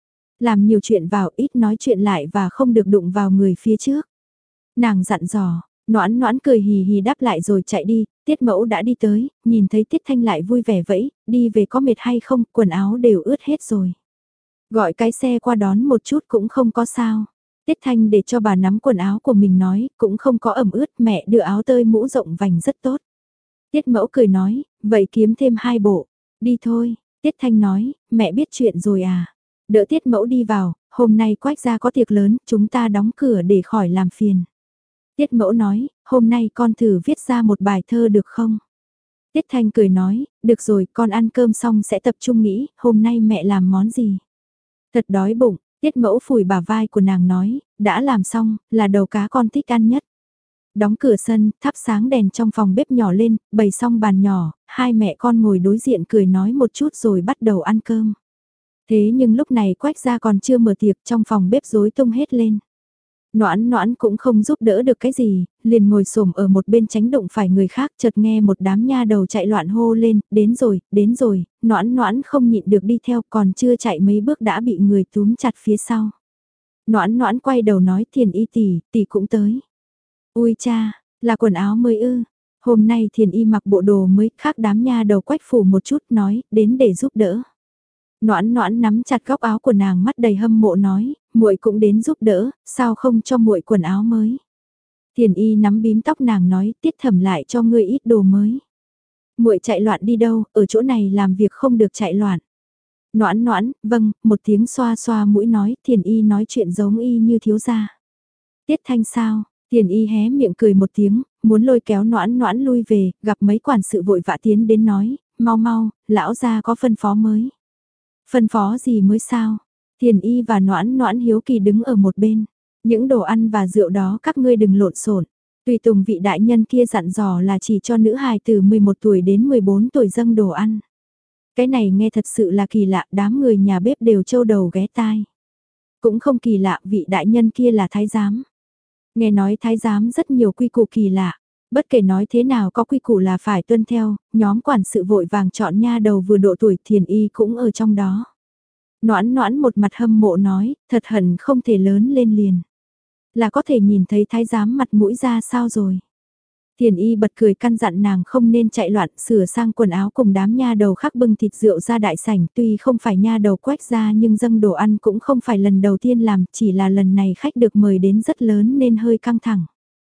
Làm nhiều chuyện vào, ít nói chuyện lại và không được đụng vào người phía trước. Nàng dặn dò, Noãn Noãn cười hì hì đáp lại rồi chạy đi. Tiết Mẫu đã đi tới, nhìn thấy Tiết Thanh lại vui vẻ vẫy, đi về có mệt hay không, quần áo đều ướt hết rồi. Gọi cái xe qua đón một chút cũng không có sao. Tiết Thanh để cho bà nắm quần áo của mình nói, cũng không có ẩm ướt, mẹ đưa áo tơi mũ rộng vành rất tốt. Tiết Mẫu cười nói, vậy kiếm thêm hai bộ, đi thôi. Tiết Thanh nói, mẹ biết chuyện rồi à. Đỡ Tiết Mẫu đi vào, hôm nay Quách gia có tiệc lớn, chúng ta đóng cửa để khỏi làm phiền. Tiết Mẫu nói, hôm nay con thử viết ra một bài thơ được không? Tiết Thanh cười nói, được rồi, con ăn cơm xong sẽ tập trung nghĩ, hôm nay mẹ làm món gì? Thật đói bụng. Tiết Mẫu phủi bả vai của nàng nói, đã làm xong, là đầu cá con thích ăn nhất. Đóng cửa sân, thắp sáng đèn trong phòng bếp nhỏ lên, bày xong bàn nhỏ, hai mẹ con ngồi đối diện cười nói một chút rồi bắt đầu ăn cơm. Thế nhưng lúc này Quách gia còn chưa mở tiệc, trong phòng bếp rối tung hết lên. Noãn Noãn cũng không giúp đỡ được cái gì, liền ngồi xổm ở một bên tránh đụng phải người khác, chợt nghe một đám nha đầu chạy loạn hô lên, đến rồi, đến rồi. Noãn Noãn không nhịn được đi theo, còn chưa chạy mấy bước đã bị người túm chặt phía sau. Noãn Noãn quay đầu nói, Thiền Y tỷ, tỷ cũng tới. Ui cha, là quần áo mới ư? Hôm nay Thiền Y mặc bộ đồ mới, khác đám nha đầu Quách phủ một chút, nói, đến để giúp đỡ. Noãn Noãn nắm chặt góc áo của nàng, mắt đầy hâm mộ nói, muội cũng đến giúp đỡ, sao không cho muội quần áo mới? Thiền Y nắm bím tóc nàng nói, Tiết Thẩm lại cho ngươi ít đồ mới. Muội chạy loạn đi đâu, ở chỗ này làm việc không được chạy loạn. Noãn Noãn, vâng, một tiếng xoa xoa mũi nói, Thiền Y nói chuyện giống y như thiếu gia. Tiết Thanh sao? Thiền Y hé miệng cười một tiếng, muốn lôi kéo Noãn Noãn lui về, gặp mấy quản sự vội vã tiến đến nói, mau mau, lão gia có phân phó mới. Phân phó gì mới sao? Thiền Y và Noãn Noãn hiếu kỳ đứng ở một bên. Những đồ ăn và rượu đó các ngươi đừng lộn xộn. Tùy tùng vị đại nhân kia dặn dò là chỉ cho nữ hài từ mười một tuổi đến mười bốn tuổi dâng đồ ăn. Cái này nghe thật sự là kỳ lạ, đám người nhà bếp đều trâu đầu ghé tai. Cũng không kỳ lạ, vị đại nhân kia là thái giám. Nghe nói thái giám rất nhiều quy củ kỳ lạ. Bất kể nói thế nào có quy củ là phải tuân theo, nhóm quản sự vội vàng chọn nha đầu vừa độ tuổi. Thiền Y cũng ở trong đó. Noãn Noãn một mặt hâm mộ nói, thật hận không thể lớn lên liền. Là có thể nhìn thấy thái giám mặt mũi ra sao rồi. Thiền Y bật cười căn dặn nàng không nên chạy loạn, sửa sang quần áo cùng đám nha đầu khác bưng thịt rượu ra đại sảnh. Tuy không phải nha đầu Quách gia nhưng dâng đồ ăn cũng không phải lần đầu tiên làm, chỉ là lần này khách được mời đến rất lớn nên hơi căng thẳng.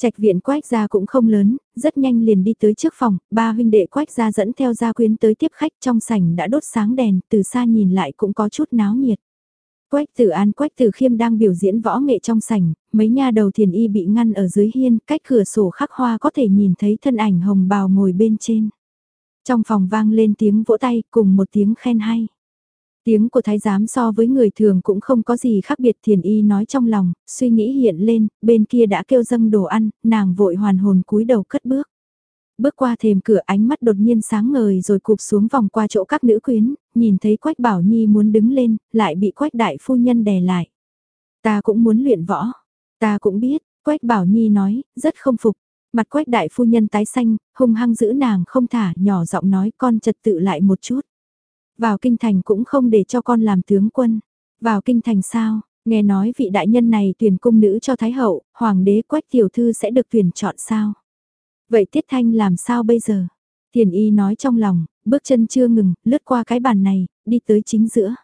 Trạch viện Quách gia cũng không lớn, rất nhanh liền đi tới trước phòng, ba huynh đệ Quách gia dẫn theo gia quyến tới tiếp khách, trong sảnh đã đốt sáng đèn, từ xa nhìn lại cũng có chút náo nhiệt. Quách Tử An, Quách Tử Khiêm đang biểu diễn võ nghệ trong sảnh, mấy nha đầu thiền y bị ngăn ở dưới hiên, cách cửa sổ khắc hoa có thể nhìn thấy thân ảnh hồng bào ngồi bên trên. Trong phòng vang lên tiếng vỗ tay cùng một tiếng khen hay. Tiếng của thái giám so với người thường cũng không có gì khác biệt, thiền y nói trong lòng, suy nghĩ hiện lên, bên kia đã kêu dâng đồ ăn, nàng vội hoàn hồn cúi đầu cất bước. Bước qua thềm cửa, ánh mắt đột nhiên sáng ngời rồi cụp xuống vòng qua chỗ các nữ quyến, nhìn thấy Quách Bảo Nhi muốn đứng lên, lại bị Quách đại phu nhân đè lại. Ta cũng muốn luyện võ, ta cũng biết, Quách Bảo Nhi nói, rất không phục. Mặt Quách đại phu nhân tái xanh, hung hăng giữ nàng không thả, nhỏ giọng nói con trật tự lại một chút. Vào kinh thành cũng không để cho con làm tướng quân. Vào kinh thành sao, nghe nói vị đại nhân này tuyển cung nữ cho Thái hậu, hoàng đế Quách tiểu thư sẽ được tuyển chọn sao? Vậy Tiết Thanh làm sao bây giờ? Thiền y nói trong lòng, bước chân chưa ngừng, lướt qua cái bàn này, đi tới chính giữa.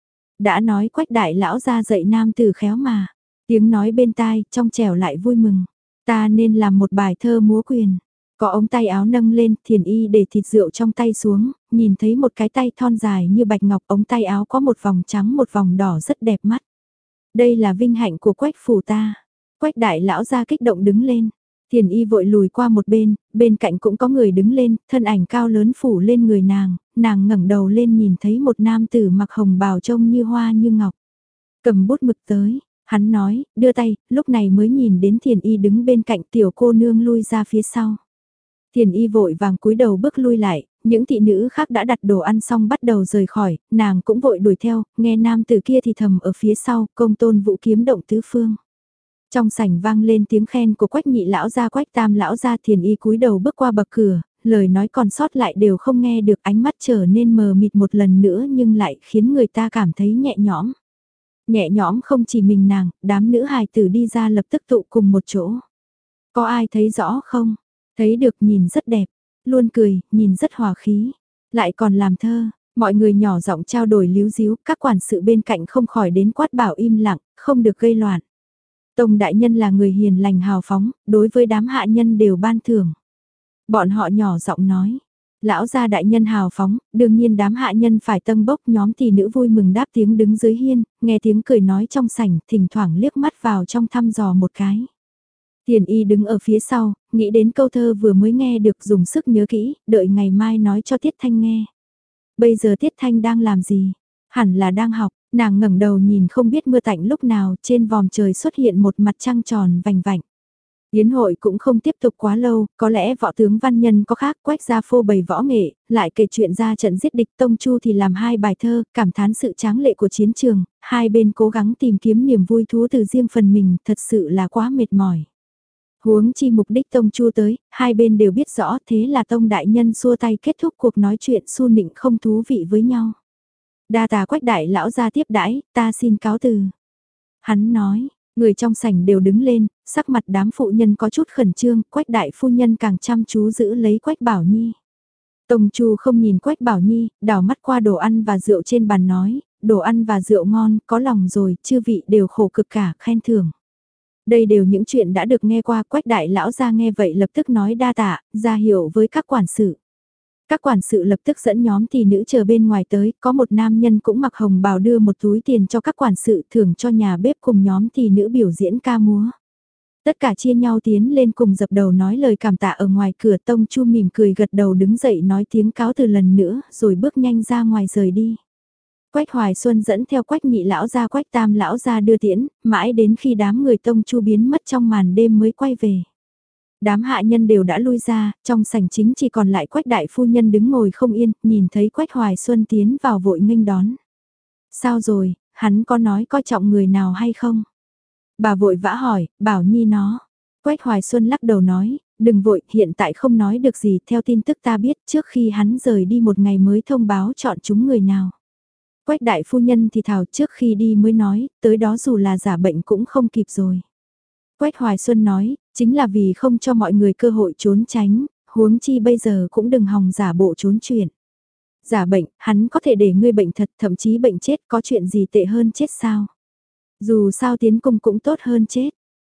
Đã nói Quách đại lão ra dạy nam tử khéo mà. Tiếng nói bên tai, trong trẻo lại vui mừng. Ta nên làm một bài thơ múa quyền. Có ống tay áo nâng lên, thiền y để thịt rượu trong tay xuống, nhìn thấy một cái tay thon dài như bạch ngọc, ống tay áo có một vòng trắng một vòng đỏ rất đẹp mắt. Đây là vinh hạnh của Quách phủ ta. Quách đại lão ra kích động đứng lên. Thiền y vội lùi qua một bên, bên cạnh cũng có người đứng lên, thân ảnh cao lớn phủ lên người nàng, nàng ngẩng đầu lên nhìn thấy một nam tử mặc hồng bào trông như hoa như ngọc. Cầm bút mực tới, hắn nói, đưa tay, lúc này mới nhìn đến thiền y đứng bên cạnh, tiểu cô nương lui ra phía sau. Thiền y vội vàng cúi đầu bước lui lại, những thị nữ khác đã đặt đồ ăn xong bắt đầu rời khỏi, nàng cũng vội đuổi theo, nghe nam tử kia thì thầm ở phía sau, công tôn vũ kiếm động tứ phương. Trong sảnh vang lên tiếng khen của Quách nhị lão gia, Quách tam lão gia, thiền y cúi đầu bước qua bậc cửa, lời nói còn sót lại đều không nghe được, ánh mắt trở nên mờ mịt một lần nữa nhưng lại khiến người ta cảm thấy nhẹ nhõm. Nhẹ nhõm không chỉ mình nàng, đám nữ hài tử đi ra lập tức tụ cùng một chỗ. Có ai thấy rõ không? Thấy được, nhìn rất đẹp, luôn cười, nhìn rất hòa khí, lại còn làm thơ. Mọi người nhỏ giọng trao đổi líu díu, các quản sự bên cạnh không khỏi đến quát bảo im lặng, không được gây loạn. Tông đại nhân là người hiền lành hào phóng, đối với đám hạ nhân đều ban thưởng. Bọn họ nhỏ giọng nói, lão gia đại nhân hào phóng, đương nhiên đám hạ nhân phải tâng bốc, nhóm tỷ nữ vui mừng đáp tiếng đứng dưới hiên, nghe tiếng cười nói trong sảnh, thỉnh thoảng liếc mắt vào trong thăm dò một cái. Tiền y đứng ở phía sau, nghĩ đến câu thơ vừa mới nghe được, dùng sức nhớ kỹ, đợi ngày mai nói cho Tiết Thanh nghe. Bây giờ Tiết Thanh đang làm gì? Hẳn là đang học, nàng ngẩng đầu nhìn không biết mưa tạnh lúc nào, trên vòm trời xuất hiện một mặt trăng tròn vành vạnh. Yến hội cũng không tiếp tục quá lâu, có lẽ võ tướng văn nhân có khác, Quách gia phô bày võ nghệ, lại kể chuyện ra trận giết địch, Tông Chu thì làm hai bài thơ, cảm thán sự tráng lệ của chiến trường, hai bên cố gắng tìm kiếm niềm vui thú từ riêng phần mình, thật sự là quá mệt mỏi. Huống chi mục đích Tông Chu tới, hai bên đều biết rõ, thế là Tông đại nhân xua tay kết thúc cuộc nói chuyện su nịnh không thú vị với nhau. Đa tà Quách đại lão ra tiếp đãi, ta xin cáo từ. Hắn nói, người trong sảnh đều đứng lên, sắc mặt đám phụ nhân có chút khẩn trương, Quách đại phu nhân càng chăm chú giữ lấy Quách Bảo Nhi. Tông Chu không nhìn Quách Bảo Nhi, đảo mắt qua đồ ăn và rượu trên bàn nói, đồ ăn và rượu ngon, có lòng rồi, chư vị đều khổ cực cả, khen thưởng. Đây đều những chuyện đã được nghe qua, Quách đại lão ra nghe vậy lập tức nói đa tạ, ra hiệu với các quản sự. Các quản sự lập tức dẫn nhóm tỷ nữ chờ bên ngoài tới, có một nam nhân cũng mặc hồng bào đưa một túi tiền cho các quản sự, thưởng cho nhà bếp cùng nhóm tỷ nữ biểu diễn ca múa. Tất cả chia nhau tiến lên cùng dập đầu nói lời cảm tạ ở ngoài cửa. Tông Chu mỉm cười gật đầu đứng dậy nói tiếng cáo từ lần nữa, rồi bước nhanh ra ngoài rời đi. Quách Hoài Xuân dẫn theo Quách nhị lão ra, Quách tam lão ra đưa tiễn, mãi đến khi đám người Tông Chu biến mất trong màn đêm mới quay về. Đám hạ nhân đều đã lui ra, trong sảnh chính chỉ còn lại Quách đại phu nhân đứng ngồi không yên, nhìn thấy Quách Hoài Xuân tiến vào vội nghênh đón. Sao rồi, hắn có nói coi trọng người nào hay không? Bà vội vã hỏi, bảo Nhi nó. Quách Hoài Xuân lắc đầu nói, đừng vội, hiện tại không nói được gì, theo tin tức ta biết trước khi hắn rời đi một ngày mới thông báo chọn chúng người nào. Quách đại phu nhân thì thào trước khi đi mới nói, tới đó dù là giả bệnh cũng không kịp rồi. Quách Hoài Xuân nói, chính là vì không cho mọi người cơ hội trốn tránh, huống chi bây giờ cũng đừng hòng giả bộ trốn chuyện. Giả bệnh, hắn có thể để ngươi bệnh thật, thậm chí bệnh chết, có chuyện gì tệ hơn chết sao? Dù sao tiến cung cũng tốt hơn chết.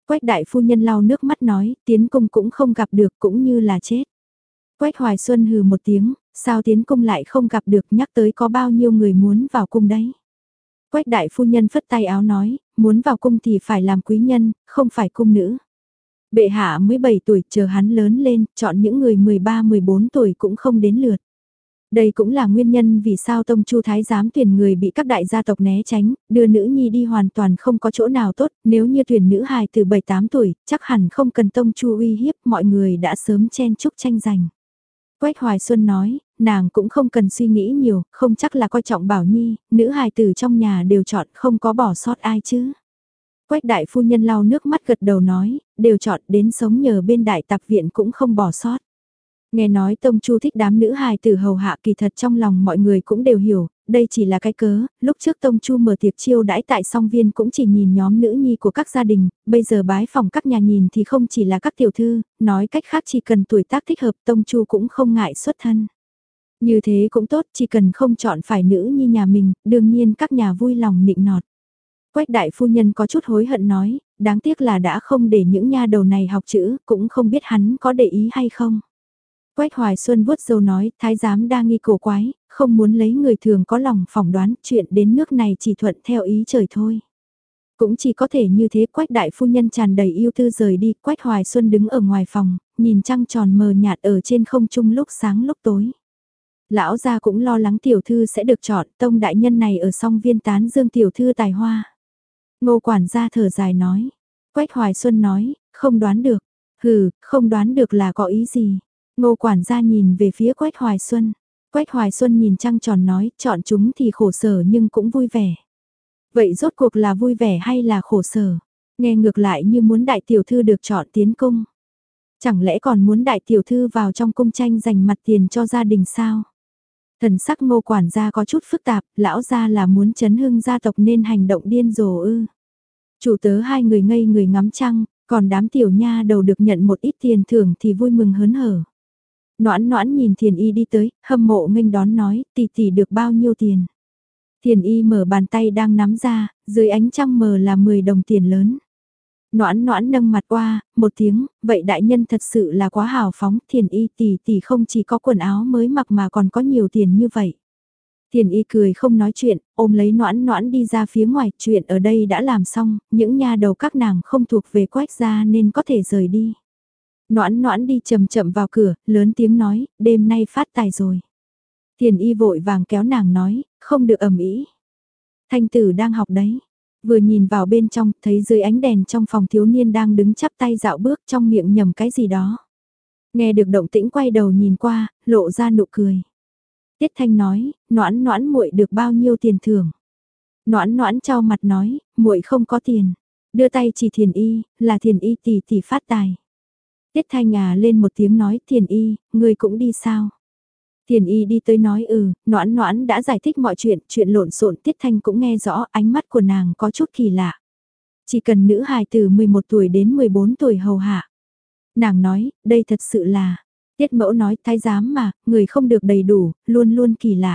Quách đại phu nhân lau nước mắt nói, tiến cung cũng không gặp được cũng như là chết. Quách Hoài Xuân hừ một tiếng, sao tiến cung lại không gặp được, nhắc tới có bao nhiêu người muốn vào cung đấy. Quách đại phu nhân phất tay áo nói, muốn vào cung thì phải làm quý nhân, không phải cung nữ. Bệ hạ mới bảy tuổi, chờ hắn lớn lên, chọn những người mười ba mười bốn tuổi cũng không đến lượt. Đây cũng là nguyên nhân vì sao Tông Chu Thái giám tuyển người bị các đại gia tộc né tránh, đưa nữ nhi đi hoàn toàn không có chỗ nào tốt, nếu như tuyển nữ hài từ bảy tám tuổi, chắc hẳn không cần Tông Chu uy hiếp, mọi người đã sớm chen chúc tranh giành. Quách Hoài Xuân nói, nàng cũng không cần suy nghĩ nhiều, không chắc là coi trọng Bảo Nhi, nữ hài tử trong nhà đều chọn, không có bỏ sót ai chứ. Quách đại phu nhân lau nước mắt gật đầu nói, đều chọn, đến sống nhờ bên đại tạp viện cũng không bỏ sót. Nghe nói Tông Chu thích đám nữ hài tử hầu hạ, kỳ thật trong lòng mọi người cũng đều hiểu, đây chỉ là cái cớ, lúc trước Tông Chu mở tiệc chiêu đãi tại song viên cũng chỉ nhìn nhóm nữ nhi của các gia đình, bây giờ bái phòng các nhà nhìn thì không chỉ là các tiểu thư, nói cách khác chỉ cần tuổi tác thích hợp Tông Chu cũng không ngại xuất thân. Như thế cũng tốt, chỉ cần không chọn phải nữ nhi nhà mình, đương nhiên các nhà vui lòng nịnh nọt. Quách đại phu nhân có chút hối hận nói, đáng tiếc là đã không để những nha đầu này học chữ, cũng không biết hắn có để ý hay không. Quách Hoài Xuân vuốt râu nói, thái giám đa nghi cổ quái, không muốn lấy người thường có lòng phỏng đoán, chuyện đến nước này chỉ thuận theo ý trời thôi. Cũng chỉ có thể như thế. Quách đại phu nhân tràn đầy yêu tư rời đi, Quách Hoài Xuân đứng ở ngoài phòng, nhìn trăng tròn mờ nhạt ở trên không trung lúc sáng lúc tối. Lão gia cũng lo lắng tiểu thư sẽ được chọn, Tông đại nhân này ở song viên tán dương tiểu thư tài hoa. Ngô quản gia thở dài nói, Quách Hoài Xuân nói, không đoán được, hừ, không đoán được là có ý gì. Ngô quản gia nhìn về phía Quách Hoài Xuân. Quách Hoài Xuân nhìn trăng tròn nói, chọn chúng thì khổ sở nhưng cũng vui vẻ. Vậy rốt cuộc là vui vẻ hay là khổ sở? Nghe ngược lại như muốn đại tiểu thư được chọn tiến cung. Chẳng lẽ còn muốn đại tiểu thư vào trong cung tranh giành mặt tiền cho gia đình sao? Thần sắc Ngô quản gia có chút phức tạp, lão gia là muốn chấn hưng gia tộc nên hành động điên rồ ư. Chủ tớ hai người ngây người ngắm trăng, còn đám tiểu nha đầu được nhận một ít tiền thưởng thì vui mừng hớn hở. Noãn noãn nhìn Thiền Y đi tới, hâm mộ nghênh đón nói, tỷ tỷ được bao nhiêu tiền. Thiền Y mở bàn tay đang nắm ra, dưới ánh trăng mờ là mười đồng tiền lớn. Noãn noãn nâng mặt qua, một tiếng, vậy đại nhân thật sự là quá hào phóng, Thiền Y tỷ tỷ không chỉ có quần áo mới mặc mà còn có nhiều tiền như vậy. Thiền Y cười không nói chuyện, ôm lấy noãn noãn đi ra phía ngoài, chuyện ở đây đã làm xong, những nha đầu các nàng không thuộc về Quách gia nên có thể rời đi. Noãn noãn đi chậm chậm vào cửa, lớn tiếng nói, đêm nay phát tài rồi. Thiền Y vội vàng kéo nàng nói, không được ầm ĩ. Thanh tử đang học đấy. Vừa nhìn vào bên trong, thấy dưới ánh đèn trong phòng thiếu niên đang đứng chắp tay dạo bước trong miệng nhầm cái gì đó. Nghe được động tĩnh quay đầu nhìn qua, lộ ra nụ cười. Tiết Thanh nói, noãn noãn muội được bao nhiêu tiền thưởng. Noãn noãn trao mặt nói, muội không có tiền. Đưa tay chỉ Thiền Y, là Thiền Y tỷ tỷ phát tài. Tiết Thanh à lên một tiếng nói, Thiền Y, ngươi cũng đi sao? Thiền Y đi tới nói ừ, noãn noãn đã giải thích mọi chuyện, chuyện lộn xộn Tiết Thanh cũng nghe rõ, ánh mắt của nàng có chút kỳ lạ. Chỉ cần nữ hài từ mười một tuổi đến mười bốn tuổi hầu hạ. Nàng nói, đây thật sự là, Tiết Mẫu nói, thái giám mà, người không được đầy đủ, luôn luôn kỳ lạ.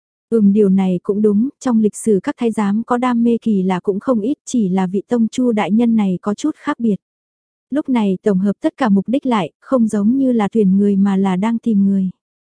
Ừm điều này cũng đúng, trong lịch sử các thái giám có đam mê kỳ lạ cũng không ít, chỉ là vị Tông Chu đại nhân này có chút khác biệt. Lúc này tổng hợp tất cả mục đích lại, không giống như là tuyển người mà là đang tìm người.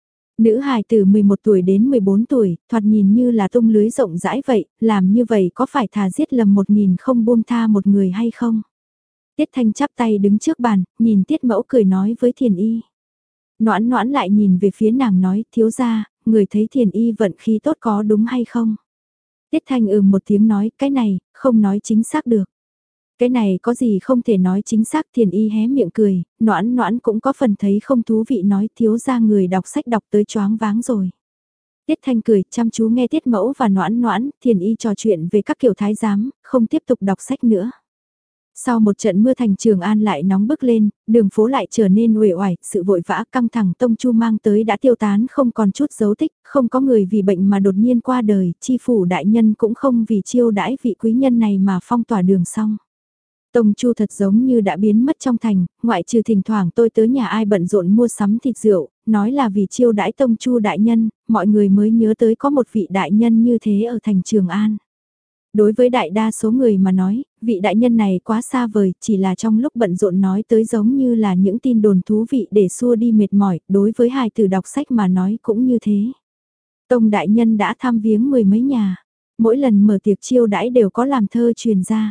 Nữ hài từ mười một tuổi đến mười bốn tuổi, thoạt nhìn như là tung lưới rộng rãi vậy, làm như vậy có phải thà giết lầm một nghìn không buông tha một người hay không? Tiết Thanh chắp tay đứng trước bàn, nhìn Tiết Mẫu cười nói với Thiền Y. Noãn noãn lại nhìn về phía nàng nói, thiếu gia, người thấy Thiền Y vận khí tốt có đúng hay không? Tiết Thanh ừ một tiếng nói, cái này, không nói chính xác được. Cái này có gì không thể nói chính xác. Thiền Y hé miệng cười, noãn noãn cũng có phần thấy không thú vị nói thiếu ra người đọc sách đọc tới choáng váng rồi. Tiết Thanh cười chăm chú nghe Tiết Mẫu và noãn noãn, Thiền Y trò chuyện về các kiểu thái giám, không tiếp tục đọc sách nữa. Sau một trận mưa thành Trường An lại nóng bức lên, đường phố lại trở nên uể oải, sự vội vã căng thẳng Tông Chu mang tới đã tiêu tán không còn chút dấu tích, không có người vì bệnh mà đột nhiên qua đời, chi phủ đại nhân cũng không vì chiêu đãi vị quý nhân này mà phong tỏa đường xong. Tông Chu thật giống như đã biến mất trong thành, ngoại trừ thỉnh thoảng tôi tới nhà ai bận rộn mua sắm thịt rượu, nói là vì chiêu đãi Tông Chu đại nhân, mọi người mới nhớ tới có một vị đại nhân như thế ở thành Trường An. Đối với đại đa số người mà nói, vị đại nhân này quá xa vời, chỉ là trong lúc bận rộn nói tới giống như là những tin đồn thú vị để xua đi mệt mỏi, đối với hài tử đọc sách mà nói cũng như thế. Tông đại nhân đã thăm viếng mười mấy nhà, mỗi lần mở tiệc chiêu đãi đều có làm thơ truyền ra.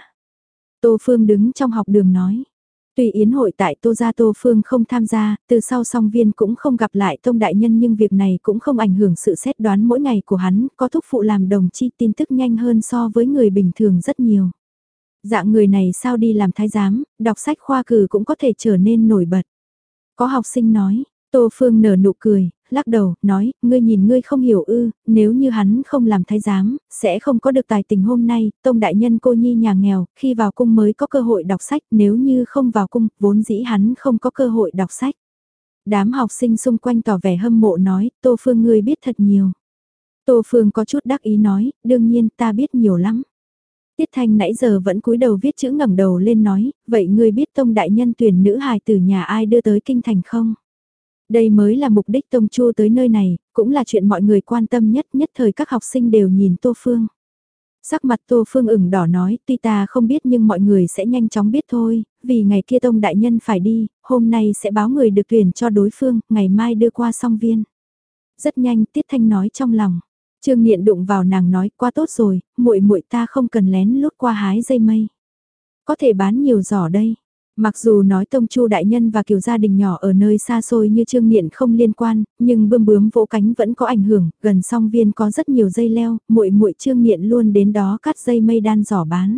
Tô Phương đứng trong học đường nói. Tuy yến hội tại Tô gia Tô Phương không tham gia, từ sau song viên cũng không gặp lại Tông đại nhân nhưng việc này cũng không ảnh hưởng sự xét đoán mỗi ngày của hắn, có thúc phụ làm đồng chi tin tức nhanh hơn so với người bình thường rất nhiều. Dạng người này sao đi làm thái giám, đọc sách khoa cử cũng có thể trở nên nổi bật. Có học sinh nói, Tô Phương nở nụ cười, lắc đầu, nói, ngươi nhìn ngươi không hiểu ư, nếu như hắn không làm thái giám, sẽ không có được tài tình hôm nay, Tông đại nhân cô nhi nhà nghèo, khi vào cung mới có cơ hội đọc sách, nếu như không vào cung, vốn dĩ hắn không có cơ hội đọc sách. Đám học sinh xung quanh tỏ vẻ hâm mộ nói, Tô Phương ngươi biết thật nhiều. Tô Phương có chút đắc ý nói, đương nhiên ta biết nhiều lắm. Tiết Thanh nãy giờ vẫn cúi đầu viết chữ ngẩng đầu lên nói, vậy ngươi biết Tông đại nhân tuyển nữ hài từ nhà ai đưa tới kinh thành không? Đây mới là mục đích Tông Chu tới nơi này, cũng là chuyện mọi người quan tâm nhất, nhất thời các học sinh đều nhìn Tô Phương. Sắc mặt Tô Phương ửng đỏ nói, tuy ta không biết nhưng mọi người sẽ nhanh chóng biết thôi, vì ngày kia Tông đại nhân phải đi, hôm nay sẽ báo người được tuyển cho đối phương, ngày mai đưa qua song viên. Rất nhanh Tiết Thanh nói trong lòng. Trương Nghiện đụng vào nàng nói, qua tốt rồi, muội muội ta không cần lén lút qua hái dây mây. Có thể bán nhiều giỏ đây. Mặc dù nói Tông Chu đại nhân và kiểu gia đình nhỏ ở nơi xa xôi như Trương Nghiện không liên quan, nhưng bươm bướm vỗ cánh vẫn có ảnh hưởng, gần song viên có rất nhiều dây leo, muội muội Trương Nghiện luôn đến đó cắt dây mây đan giỏ bán.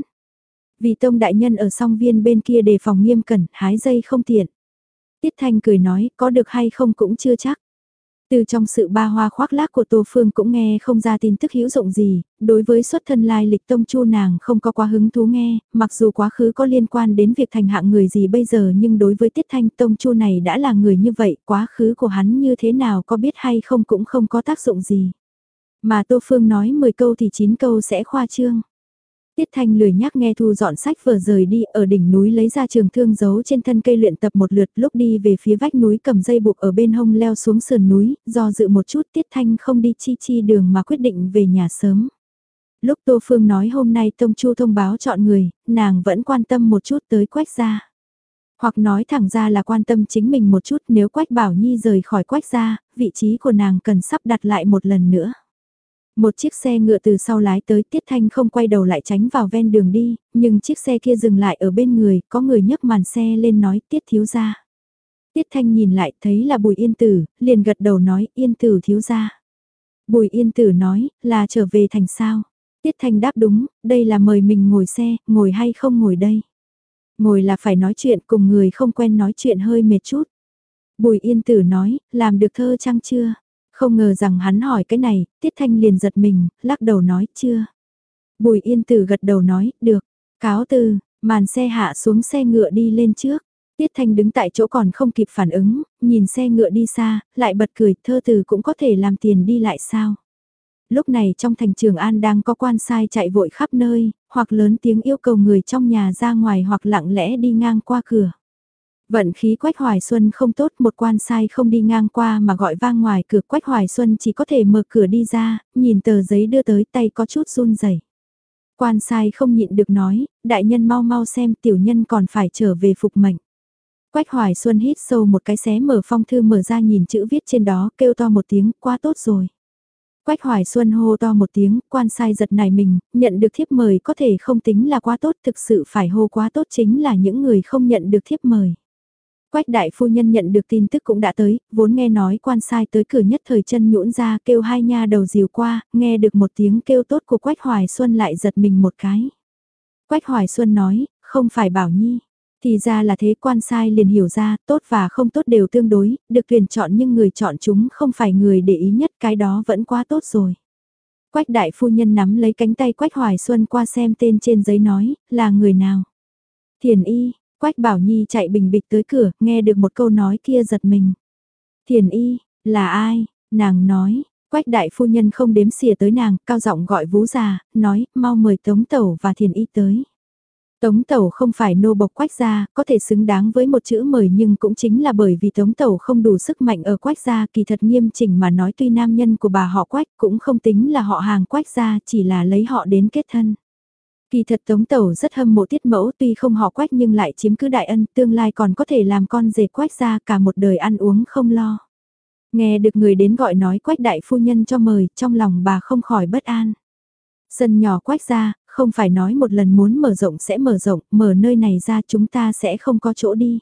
Vì Tông đại nhân ở song viên bên kia đề phòng nghiêm cẩn, hái dây không tiện. Tiết Thanh cười nói, có được hay không cũng chưa chắc. Từ trong sự ba hoa khoác lác của Tô Phương cũng nghe không ra tin tức hữu dụng gì, đối với xuất thân lai lịch Tông Chu nàng không có quá hứng thú nghe, mặc dù quá khứ có liên quan đến việc thành hạng người gì bây giờ nhưng đối với Tiết Thanh Tông Chu này đã là người như vậy, quá khứ của hắn như thế nào có biết hay không cũng không có tác dụng gì. Mà Tô Phương nói mười câu thì chín câu sẽ khoa trương. Tiết Thanh lười nhắc nghe thu dọn sách vừa rời đi ở đỉnh núi lấy ra trường thương giấu trên thân cây luyện tập một lượt lúc đi về phía vách núi cầm dây buộc ở bên hông leo xuống sườn núi, do dự một chút Tiết Thanh không đi chi chi đường mà quyết định về nhà sớm. Lúc Tô Phương nói hôm nay Tông Chu thông báo chọn người, nàng vẫn quan tâm một chút tới Quách gia. Hoặc nói thẳng ra là quan tâm chính mình một chút nếu Quách Bảo Nhi rời khỏi Quách gia, vị trí của nàng cần sắp đặt lại một lần nữa. Một chiếc xe ngựa từ sau lái tới Tiết Thanh không quay đầu lại tránh vào ven đường đi, nhưng chiếc xe kia dừng lại ở bên người, có người nhấc màn xe lên nói Tiết thiếu gia. Tiết Thanh nhìn lại thấy là Bùi Yên Tử, liền gật đầu nói Yên Tử thiếu gia. Bùi Yên Tử nói là trở về thành sao. Tiết Thanh đáp đúng, đây là mời mình ngồi xe, ngồi hay không ngồi đây. Ngồi là phải nói chuyện cùng người không quen nói chuyện hơi mệt chút. Bùi Yên Tử nói, làm được thơ chăng chưa? Không ngờ rằng hắn hỏi cái này, Tiết Thanh liền giật mình, lắc đầu nói chưa. Bùi Yên Tử gật đầu nói, được. Cáo từ, màn xe hạ xuống xe ngựa đi lên trước. Tiết Thanh đứng tại chỗ còn không kịp phản ứng, nhìn xe ngựa đi xa, lại bật cười, thơ từ cũng có thể làm tiền đi lại sao. Lúc này trong thành Trường An đang có quan sai chạy vội khắp nơi, hoặc lớn tiếng yêu cầu người trong nhà ra ngoài hoặc lặng lẽ đi ngang qua cửa. Vận khí Quách Hoài Xuân không tốt, một quan sai không đi ngang qua mà gọi vang ngoài cửa, Quách Hoài Xuân chỉ có thể mở cửa đi ra, nhìn tờ giấy đưa tới tay có chút run rẩy. Quan sai không nhịn được nói, đại nhân mau mau xem tiểu nhân còn phải trở về phục mệnh. Quách Hoài Xuân hít sâu một cái xé mở phong thư mở ra nhìn chữ viết trên đó, kêu to một tiếng, quá tốt rồi. Quách Hoài Xuân hô to một tiếng, quan sai giật nảy mình, nhận được thiếp mời có thể không tính là quá tốt, thực sự phải hô quá tốt chính là những người không nhận được thiếp mời. Quách đại phu nhân nhận được tin tức cũng đã tới, vốn nghe nói quan sai tới cửa nhất thời chân nhũn ra kêu hai nha đầu dìu qua, nghe được một tiếng kêu tốt của Quách Hoài Xuân lại giật mình một cái. Quách Hoài Xuân nói, không phải Bảo Nhi. Thì ra là thế, quan sai liền hiểu ra, tốt và không tốt đều tương đối, được tuyển chọn nhưng người chọn chúng không phải người để ý nhất, cái đó vẫn quá tốt rồi. Quách đại phu nhân nắm lấy cánh tay Quách Hoài Xuân qua xem tên trên giấy nói, là người nào? Thiền Y. Quách Bảo Nhi chạy bình bịch tới cửa, nghe được một câu nói kia giật mình. Thiền Y, là ai? Nàng nói, Quách đại phu nhân không đếm xỉa tới nàng, cao giọng gọi vú già, nói, mau mời Tống Tẩu và Thiền Y tới. Tống Tẩu không phải nô bộc Quách gia, có thể xứng đáng với một chữ mời nhưng cũng chính là bởi vì Tống Tẩu không đủ sức mạnh ở Quách gia, kỳ thật nghiêm chỉnh mà nói tuy nam nhân của bà họ Quách cũng không tính là họ hàng Quách gia, chỉ là lấy họ đến kết thân. Kỳ thật Tống Tẩu rất hâm mộ Tiết Mẫu, tuy không họ Quách nhưng lại chiếm cứ đại ân, tương lai còn có thể làm con rể Quách gia cả một đời ăn uống không lo. Nghe được người đến gọi nói Quách đại phu nhân cho mời, trong lòng bà không khỏi bất an. Sân nhỏ Quách gia, không phải nói một lần muốn mở rộng sẽ mở rộng, mở nơi này ra chúng ta sẽ không có chỗ đi.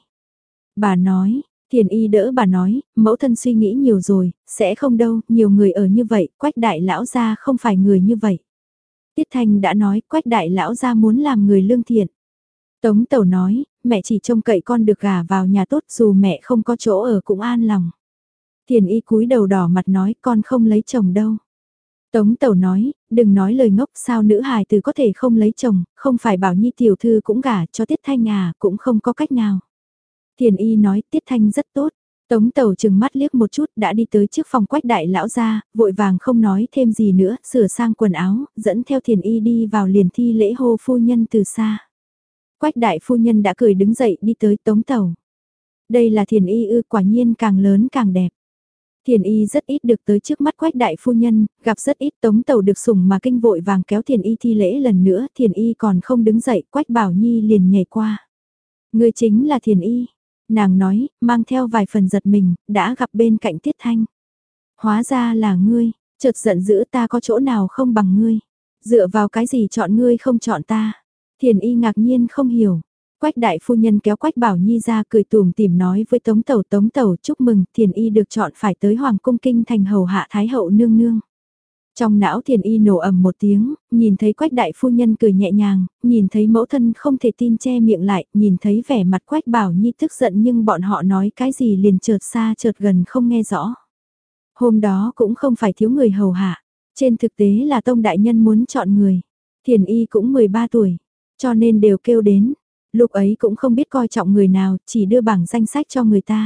Bà nói, Thiền Y đỡ bà nói, mẫu thân suy nghĩ nhiều rồi, sẽ không đâu, nhiều người ở như vậy, Quách đại lão gia không phải người như vậy. Tiết Thanh đã nói, Quách đại lão gia muốn làm người lương thiện. Tống Tẩu nói, mẹ chỉ trông cậy con được gả vào nhà tốt dù mẹ không có chỗ ở cũng an lòng. Thiền Y cúi đầu đỏ mặt nói, con không lấy chồng đâu. Tống Tẩu nói, đừng nói lời ngốc, sao nữ hài từ có thể không lấy chồng, không phải bảo Nhi tiểu thư cũng gả cho Tiết Thanh à, cũng không có cách nào. Thiền Y nói, Tiết Thanh rất tốt. Tống Tẩu chừng mắt liếc một chút đã đi tới trước phòng Quách đại lão gia, vội vàng không nói thêm gì nữa, sửa sang quần áo, dẫn theo Thiền Y đi vào liền thi lễ hô phu nhân từ xa. Quách đại phu nhân đã cười đứng dậy đi tới Tống Tẩu. Đây là Thiền Y ư, quả nhiên càng lớn càng đẹp. Thiền Y rất ít được tới trước mắt Quách đại phu nhân, gặp rất ít. Tống Tẩu được sủng mà kinh vội vàng kéo Thiền Y thi lễ lần nữa, Thiền Y còn không đứng dậy, Quách Bảo Nhi liền nhảy qua. Người chính là Thiền Y. Nàng nói, mang theo vài phần giật mình, đã gặp bên cạnh Tiết Thanh. Hóa ra là ngươi, chợt giận dữ, ta có chỗ nào không bằng ngươi. Dựa vào cái gì chọn ngươi không chọn ta. Thiền Y ngạc nhiên không hiểu. Quách đại phu nhân kéo Quách Bảo Nhi ra cười tủm tỉm nói với Tống Tẩu, Tống Tẩu chúc mừng, Thiền Y được chọn phải tới Hoàng cung kinh thành hầu hạ Thái hậu nương nương. Trong não Thiền Y nổ ầm một tiếng, nhìn thấy Quách đại phu nhân cười nhẹ nhàng, nhìn thấy mẫu thân không thể tin che miệng lại, nhìn thấy vẻ mặt Quách Bảo Nhi tức giận nhưng bọn họ nói cái gì liền chợt xa chợt gần không nghe rõ. Hôm đó cũng không phải thiếu người hầu hạ, trên thực tế là Tông đại nhân muốn chọn người. Thiền Y cũng mười ba tuổi, cho nên đều kêu đến. Lúc ấy cũng không biết coi trọng người nào, chỉ đưa bảng danh sách cho người ta.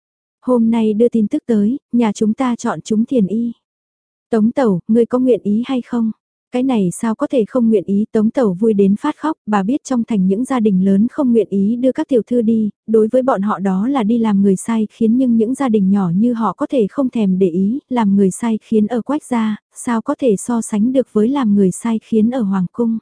Hôm nay đưa tin tức tới, nhà chúng ta chọn chúng Thiền Y. Tống Tẩu, ngươi có nguyện ý hay không? Cái này sao có thể không nguyện ý? Tống Tẩu vui đến phát khóc, bà biết trong thành những gia đình lớn không nguyện ý đưa các tiểu thư đi, đối với bọn họ đó là đi làm người sai khiến, nhưng những gia đình nhỏ như họ có thể không thèm để ý, làm người sai khiến ở Quách gia, sao có thể so sánh được với làm người sai khiến ở Hoàng cung?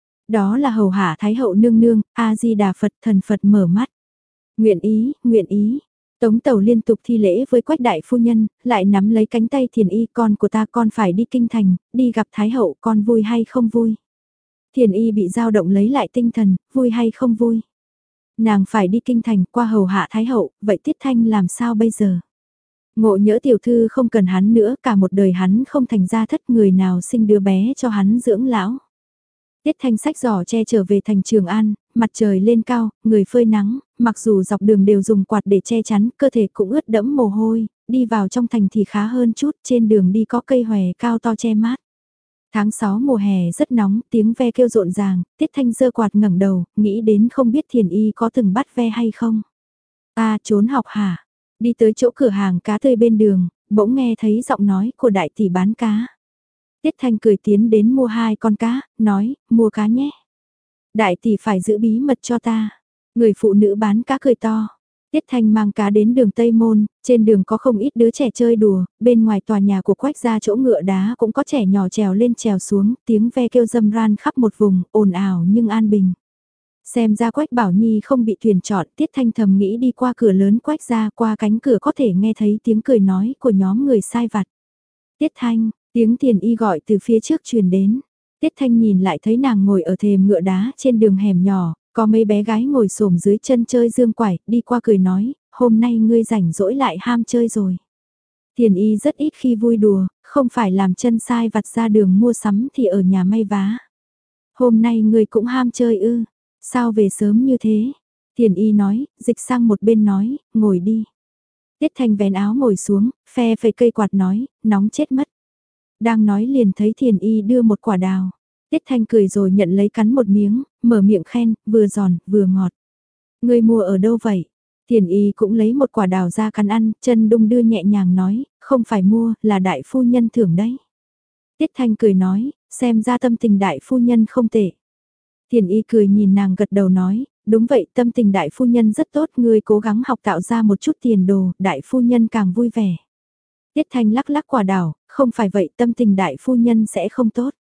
Đó là hầu hạ Thái hậu nương nương, A-di-đà Phật, thần Phật mở mắt. Nguyện ý, nguyện ý. Tống Tẩu liên tục thi lễ với Quách đại phu nhân, lại nắm lấy cánh tay Thiền Y, con của ta, con phải đi kinh thành, đi gặp Thái hậu, con vui hay không vui? Thiền Y bị dao động lấy lại tinh thần, vui hay không vui? Nàng phải đi kinh thành qua hầu hạ Thái hậu, vậy Tiết Thanh làm sao bây giờ? Ngộ nhỡ tiểu thư không cần hắn nữa, cả một đời hắn không thành gia thất, người nào sinh đứa bé cho hắn dưỡng lão? Tiết Thanh xách giỏ che trở về thành Trường An, mặt trời lên cao, người phơi nắng, mặc dù dọc đường đều dùng quạt để che chắn, cơ thể cũng ướt đẫm mồ hôi, đi vào trong thành thì khá hơn chút, trên đường đi có cây hòe cao to che mát. Tháng sáu mùa hè rất nóng, tiếng ve kêu rộn ràng, Tiết Thanh giơ quạt ngẩng đầu, nghĩ đến không biết Thiền Y có từng bắt ve hay không. Ta trốn học hả? Đi tới chỗ cửa hàng cá tươi bên đường, bỗng nghe thấy giọng nói của đại tỷ bán cá. Tiết Thanh cười tiến đến mua hai con cá, nói, mua cá nhé. Đại tỷ phải giữ bí mật cho ta. Người phụ nữ bán cá cười to. Tiết Thanh mang cá đến đường Tây Môn, trên đường có không ít đứa trẻ chơi đùa, bên ngoài tòa nhà của Quách gia chỗ ngựa đá cũng có trẻ nhỏ trèo lên trèo xuống, tiếng ve kêu râm ran khắp một vùng, ồn ào nhưng an bình. Xem ra Quách Bảo Nhi không bị tuyển chọn, Tiết Thanh thầm nghĩ đi qua cửa lớn Quách gia, qua cánh cửa có thể nghe thấy tiếng cười nói của nhóm người sai vặt. Tiết Thanh, tiếng Thiền Y gọi từ phía trước truyền đến. Tiết Thanh nhìn lại thấy nàng ngồi ở thềm ngựa đá trên đường hẻm nhỏ, có mấy bé gái ngồi xổm dưới chân chơi dương quải, đi qua cười nói, hôm nay ngươi rảnh rỗi lại ham chơi rồi. Thiền Y rất ít khi vui đùa, không phải làm chân sai vặt ra đường mua sắm thì ở nhà may vá. Hôm nay ngươi cũng ham chơi ư, sao về sớm như thế? Thiền Y nói, dịch sang một bên nói, ngồi đi. Tiết Thanh vén áo ngồi xuống, phe phẩy cây quạt nói, nóng chết mất. Đang nói liền thấy Thiền Y đưa một quả đào. Tiết Thanh cười rồi nhận lấy cắn một miếng, mở miệng khen, vừa giòn, vừa ngọt. Người mua ở đâu vậy? Thiền Y cũng lấy một quả đào ra cắn ăn, chân đung đưa nhẹ nhàng nói, không phải mua, là đại phu nhân thưởng đấy. Tiết Thanh cười nói, xem ra tâm tình đại phu nhân không tệ. Thiền Y cười nhìn nàng gật đầu nói, đúng vậy, tâm tình đại phu nhân rất tốt, ngươi cố gắng học tạo ra một chút tiền đồ, đại phu nhân càng vui vẻ. Tiết Thanh lắc lắc quả đào, không phải vậy tâm tình đại phu nhân sẽ không tốt.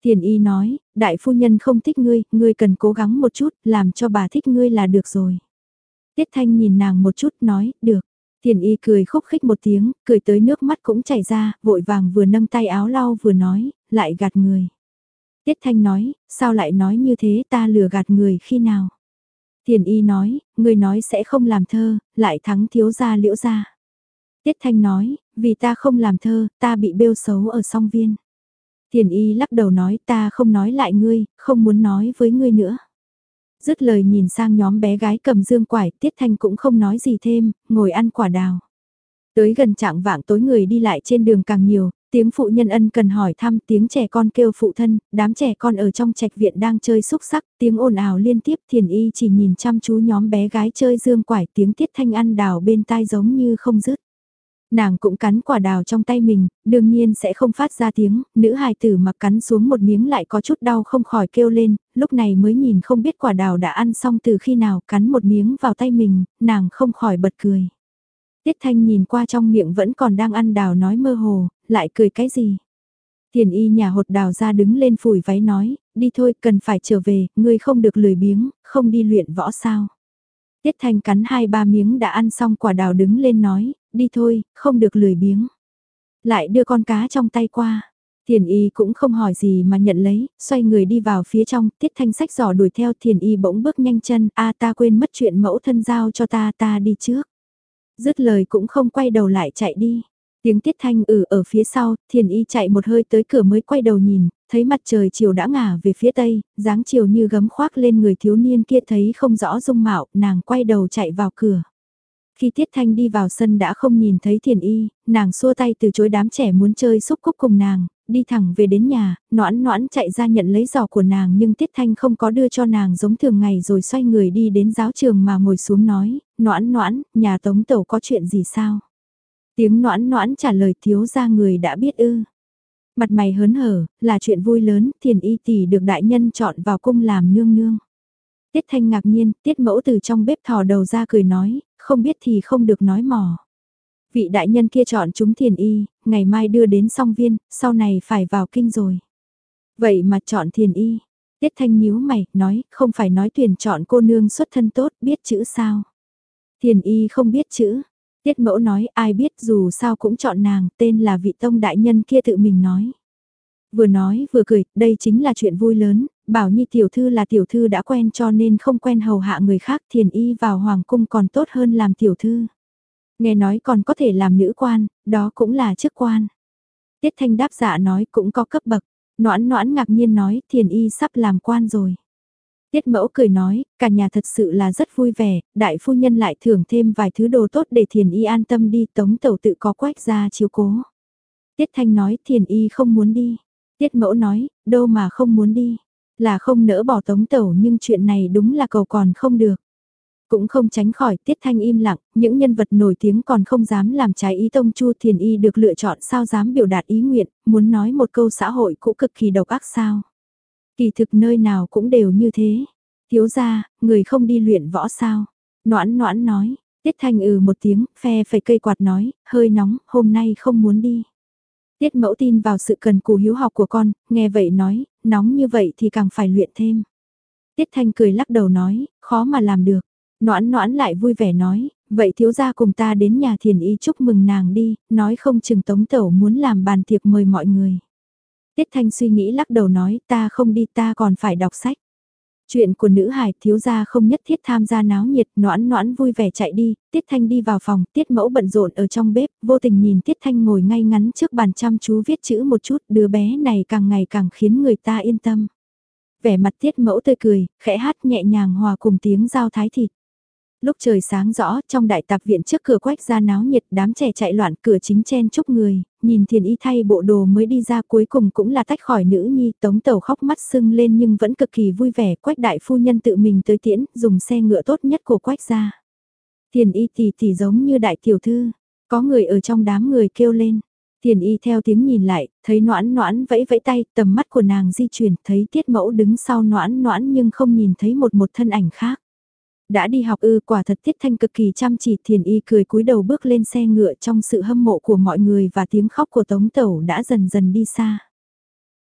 Thiền y nói, đại phu nhân không thích ngươi, ngươi cần cố gắng một chút, làm cho bà thích ngươi là được rồi. Tiết Thanh nhìn nàng một chút nói, được. Thiền y cười khúc khích một tiếng, cười tới nước mắt cũng chảy ra, vội vàng vừa nâng tay áo lau vừa nói, lại gạt người. Tiết Thanh nói, sao lại nói như thế, ta lừa gạt người khi nào? Thiền y nói, người nói sẽ không làm thơ, lại thắng thiếu gia Liễu gia. Tiết Thanh nói, vì ta không làm thơ, ta bị bêu xấu ở song viên. Thiền y lắc đầu nói, ta không nói lại ngươi, không muốn nói với ngươi nữa. Dứt lời nhìn sang nhóm bé gái cầm dương quải, Tiết Thanh cũng không nói gì thêm, ngồi ăn quả đào. Tới gần trạng vạng tối người đi lại trên đường càng nhiều, tiếng phụ nhân ân cần hỏi thăm, tiếng trẻ con kêu phụ thân, đám trẻ con ở trong trạch viện đang chơi xúc sắc, tiếng ồn ào liên tiếp, Thiền y chỉ nhìn chăm chú nhóm bé gái chơi dương quải, tiếng Tiết Thanh ăn đào bên tai giống như không dứt. Nàng cũng cắn quả đào trong tay mình, đương nhiên sẽ không phát ra tiếng, nữ hài tử mà cắn xuống một miếng lại có chút đau không khỏi kêu lên, lúc này mới nhìn không biết quả đào đã ăn xong từ khi nào, cắn một miếng vào tay mình, nàng không khỏi bật cười. Tiết Thanh nhìn qua trong miệng vẫn còn đang ăn đào nói mơ hồ, lại cười cái gì? Thiền y nhà hột đào ra đứng lên phủi váy nói, đi thôi cần phải trở về, ngươi không được lười biếng, không đi luyện võ sao. Tiết Thanh cắn hai ba miếng đã ăn xong quả đào đứng lên nói, đi thôi, không được lười biếng. Lại đưa con cá trong tay qua. Thiền y cũng không hỏi gì mà nhận lấy, xoay người đi vào phía trong, Tiết Thanh sách giỏ đuổi theo, Thiền y bỗng bước nhanh chân, a ta quên mất chuyện mẫu thân giao cho ta, ta đi trước. Dứt lời cũng không quay đầu lại chạy đi. Tiếng Tiết Thanh ử ở phía sau, Thiền y chạy một hơi tới cửa mới quay đầu nhìn, thấy mặt trời chiều đã ngả về phía tây, dáng chiều như gấm khoác lên người thiếu niên kia thấy không rõ dung mạo, nàng quay đầu chạy vào cửa. Khi Tiết Thanh đi vào sân đã không nhìn thấy Thiền y, nàng xua tay từ chối đám trẻ muốn chơi xúc cúc cùng nàng, đi thẳng về đến nhà, noãn noãn chạy ra nhận lấy giỏ của nàng nhưng Tiết Thanh không có đưa cho nàng giống thường ngày rồi xoay người đi đến giáo trường mà ngồi xuống nói, noãn noãn, nhà Tống Tẩu có chuyện gì sao? Tiếng noãn noãn trả lời thiếu gia người đã biết ư. Mặt mày hớn hở, là chuyện vui lớn, Thiền y tỷ được đại nhân chọn vào cung làm nương nương. Tiết Thanh ngạc nhiên, Tiết Mẫu từ trong bếp thò đầu ra cười nói, không biết thì không được nói mò. Vị đại nhân kia chọn chúng Thiền y, ngày mai đưa đến song viên, sau này phải vào kinh rồi. Vậy mà chọn Thiền y. Tiết Thanh nhíu mày, nói, không phải nói tuyển chọn cô nương xuất thân tốt, biết chữ sao. Thiền y không biết chữ. Tiết Mẫu nói, ai biết dù sao cũng chọn nàng, tên là vị tông đại nhân kia tự mình nói. Vừa nói vừa cười, đây chính là chuyện vui lớn, bảo Nhi tiểu thư là tiểu thư đã quen cho nên không quen hầu hạ người khác, Thiền y vào hoàng cung còn tốt hơn làm tiểu thư. Nghe nói còn có thể làm nữ quan, đó cũng là chức quan. Tiết Thanh đáp dạ nói cũng có cấp bậc, noãn noãn ngạc nhiên nói Thiền y sắp làm quan rồi. Tiết Mẫu cười nói, cả nhà thật sự là rất vui vẻ, đại phu nhân lại thưởng thêm vài thứ đồ tốt để Thiền y an tâm đi, Tống Tẩu tự có Quách gia chiếu cố. Tiết Thanh nói Thiền y không muốn đi. Tiết Mẫu nói, đâu mà không muốn đi, là không nỡ bỏ Tống Tẩu nhưng chuyện này đúng là cầu còn không được. Cũng không tránh khỏi Tiết Thanh im lặng, những nhân vật nổi tiếng còn không dám làm trái ý tông Chu Thiền y được lựa chọn sao dám biểu đạt ý nguyện, muốn nói một câu xã hội cũng cực kỳ độc ác sao. Kỳ thực nơi nào cũng đều như thế. Thiếu gia, người không đi luyện võ sao? Noãn noãn nói, Tiết Thanh ừ một tiếng, phe phẩy cây quạt nói, hơi nóng, hôm nay không muốn đi. Tiết Mẫu tin vào sự cần cù hiếu học của con, nghe vậy nói, nóng như vậy thì càng phải luyện thêm. Tiết Thanh cười lắc đầu nói, khó mà làm được. Noãn noãn lại vui vẻ nói, vậy thiếu gia cùng ta đến nhà Thiền y chúc mừng nàng đi, nói không chừng Tống Tẩu muốn làm bàn tiệc mời mọi người. Tiết Thanh suy nghĩ lắc đầu nói, ta không đi, ta còn phải đọc sách. Chuyện của nữ hài thiếu gia không nhất thiết tham gia náo nhiệt, noãn noãn vui vẻ chạy đi, Tiết Thanh đi vào phòng, Tiết Mẫu bận rộn ở trong bếp, vô tình nhìn Tiết Thanh ngồi ngay ngắn trước bàn chăm chú viết chữ một chút, đứa bé này càng ngày càng khiến người ta yên tâm. Vẻ mặt Tiết Mẫu tươi cười, khẽ hát nhẹ nhàng hòa cùng tiếng dao thái thịt. Lúc trời sáng rõ, trong đại tạp viện trước cửa Quách gia náo nhiệt, đám trẻ chạy loạn, cửa chính chen chúc người, nhìn Thiền y thay bộ đồ mới đi ra, cuối cùng cũng là tách khỏi nữ nhi, Tống Tẩu khóc mắt sưng lên nhưng vẫn cực kỳ vui vẻ, Quách đại phu nhân tự mình tới tiễn, dùng xe ngựa tốt nhất của Quách gia. Thiền y tỷ tỷ giống như đại tiểu thư, có người ở trong đám người kêu lên. Thiền y theo tiếng nhìn lại, thấy noãn noãn vẫy vẫy tay, tầm mắt của nàng di chuyển, thấy Tiết Mẫu đứng sau noãn noãn nhưng không nhìn thấy một một thân ảnh khác. Đã đi học ư, quả thật Tiết Thanh cực kỳ chăm chỉ, Thiền y cười cúi đầu bước lên xe ngựa, trong sự hâm mộ của mọi người và tiếng khóc của Tống Tẩu đã dần dần đi xa.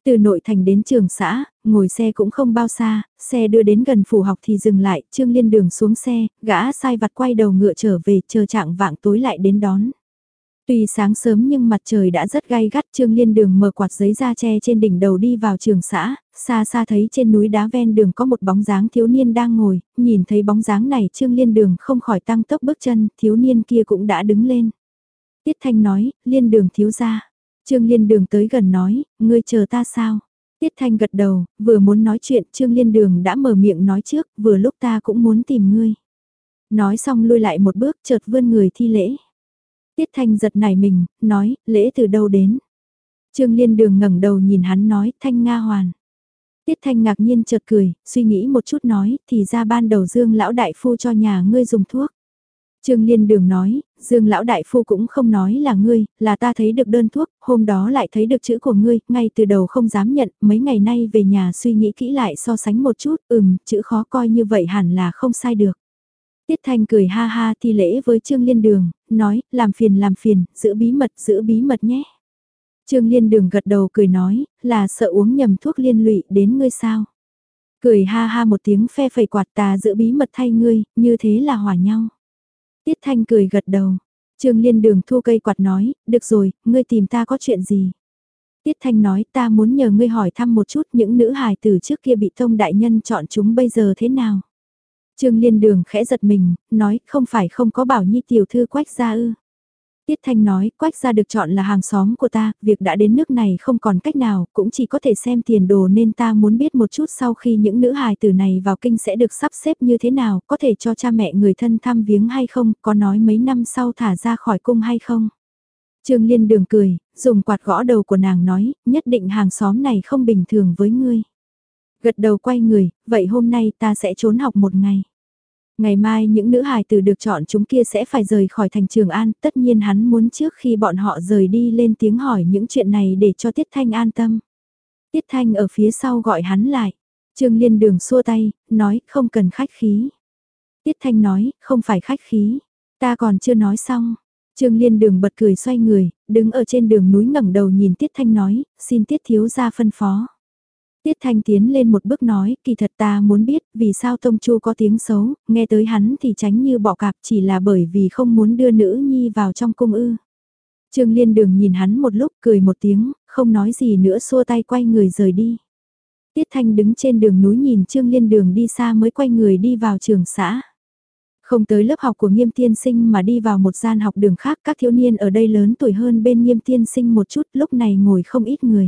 Từ nội thành đến trường xã, ngồi xe cũng không bao xa, xe đưa đến gần phủ học thì dừng lại, Trương Liên Đường xuống xe, gã sai vặt quay đầu ngựa trở về, chờ trạng vạng tối lại đến đón. Tuy sáng sớm nhưng mặt trời đã rất gay gắt, Trương Liên Đường mở quạt giấy ra che trên đỉnh đầu đi vào trường xã, xa xa thấy trên núi đá ven đường có một bóng dáng thiếu niên đang ngồi, nhìn thấy bóng dáng này Trương Liên Đường không khỏi tăng tốc bước chân, thiếu niên kia cũng đã đứng lên. Tiết Thanh nói, Liên Đường thiếu gia. Trương Liên Đường tới gần nói, ngươi chờ ta sao? Tiết Thanh gật đầu, vừa muốn nói chuyện, Trương Liên Đường đã mở miệng nói trước, vừa lúc ta cũng muốn tìm ngươi. Nói xong lui lại một bước, chợt vươn người thi lễ. Tiết Thanh giật nảy mình, nói, lễ từ đâu đến? Trương Liên Đường ngẩng đầu nhìn hắn nói, Thanh Nga Hoàn. Tiết Thanh ngạc nhiên chợt cười, suy nghĩ một chút nói, thì ra ban đầu Dương lão đại phu cho nhà ngươi dùng thuốc. Trương Liên Đường nói, Dương lão đại phu cũng không nói là ngươi, là ta thấy được đơn thuốc, hôm đó lại thấy được chữ của ngươi, ngay từ đầu không dám nhận, mấy ngày nay về nhà suy nghĩ kỹ lại so sánh một chút, ừm, chữ khó coi như vậy hẳn là không sai được. Tiết Thanh cười ha ha thi lễ với Trương Liên Đường, nói, làm phiền làm phiền, giữ bí mật, giữ bí mật nhé. Trương Liên Đường gật đầu cười nói, là sợ uống nhầm thuốc liên lụy đến ngươi sao. Cười ha ha một tiếng phe phẩy quạt ta giữ bí mật thay ngươi, như thế là hòa nhau. Tiết Thanh cười gật đầu. Trương Liên Đường thu cây quạt nói, được rồi, ngươi tìm ta có chuyện gì? Tiết Thanh nói, ta muốn nhờ ngươi hỏi thăm một chút những nữ hài tử trước kia bị Tông đại nhân chọn chúng bây giờ thế nào? Trương Liên Đường khẽ giật mình, nói, không phải không có bảo Nhi tiểu thư Quách gia ư? Tiết Thanh nói, Quách gia được chọn là hàng xóm của ta, việc đã đến nước này không còn cách nào, cũng chỉ có thể xem tiền đồ nên ta muốn biết một chút sau khi những nữ hài tử này vào kinh sẽ được sắp xếp như thế nào, có thể cho cha mẹ người thân thăm viếng hay không, có nói mấy năm sau thả ra khỏi cung hay không. Trương Liên Đường cười, dùng quạt gõ đầu của nàng nói, nhất định hàng xóm này không bình thường với ngươi. Gật đầu quay người, vậy hôm nay ta sẽ trốn học một ngày. Ngày mai những nữ hài tử được chọn chúng kia sẽ phải rời khỏi thành Trường An, tất nhiên hắn muốn trước khi bọn họ rời đi lên tiếng hỏi những chuyện này để cho Tiết Thanh an tâm. Tiết Thanh ở phía sau gọi hắn lại. Trương Liên Đường xua tay, nói không cần khách khí. Tiết Thanh nói, không phải khách khí, ta còn chưa nói xong. Trương Liên Đường bật cười xoay người, đứng ở trên đường núi ngẩng đầu nhìn Tiết Thanh nói, xin Tiết thiếu gia phân phó. Tiết Thanh tiến lên một bước nói, kỳ thật ta muốn biết vì sao Tông Chu có tiếng xấu, nghe tới hắn thì tránh như bọ cạp chỉ là bởi vì không muốn đưa nữ nhi vào trong cung ư. Trương Liên Đường nhìn hắn một lúc cười một tiếng, không nói gì nữa xua tay quay người rời đi. Tiết Thanh đứng trên đường núi nhìn Trương Liên Đường đi xa mới quay người đi vào trường xã. Không tới lớp học của Nghiêm Tiên Sinh mà đi vào một gian học đường khác, các thiếu niên ở đây lớn tuổi hơn bên Nghiêm Tiên Sinh một chút, lúc này ngồi không ít người.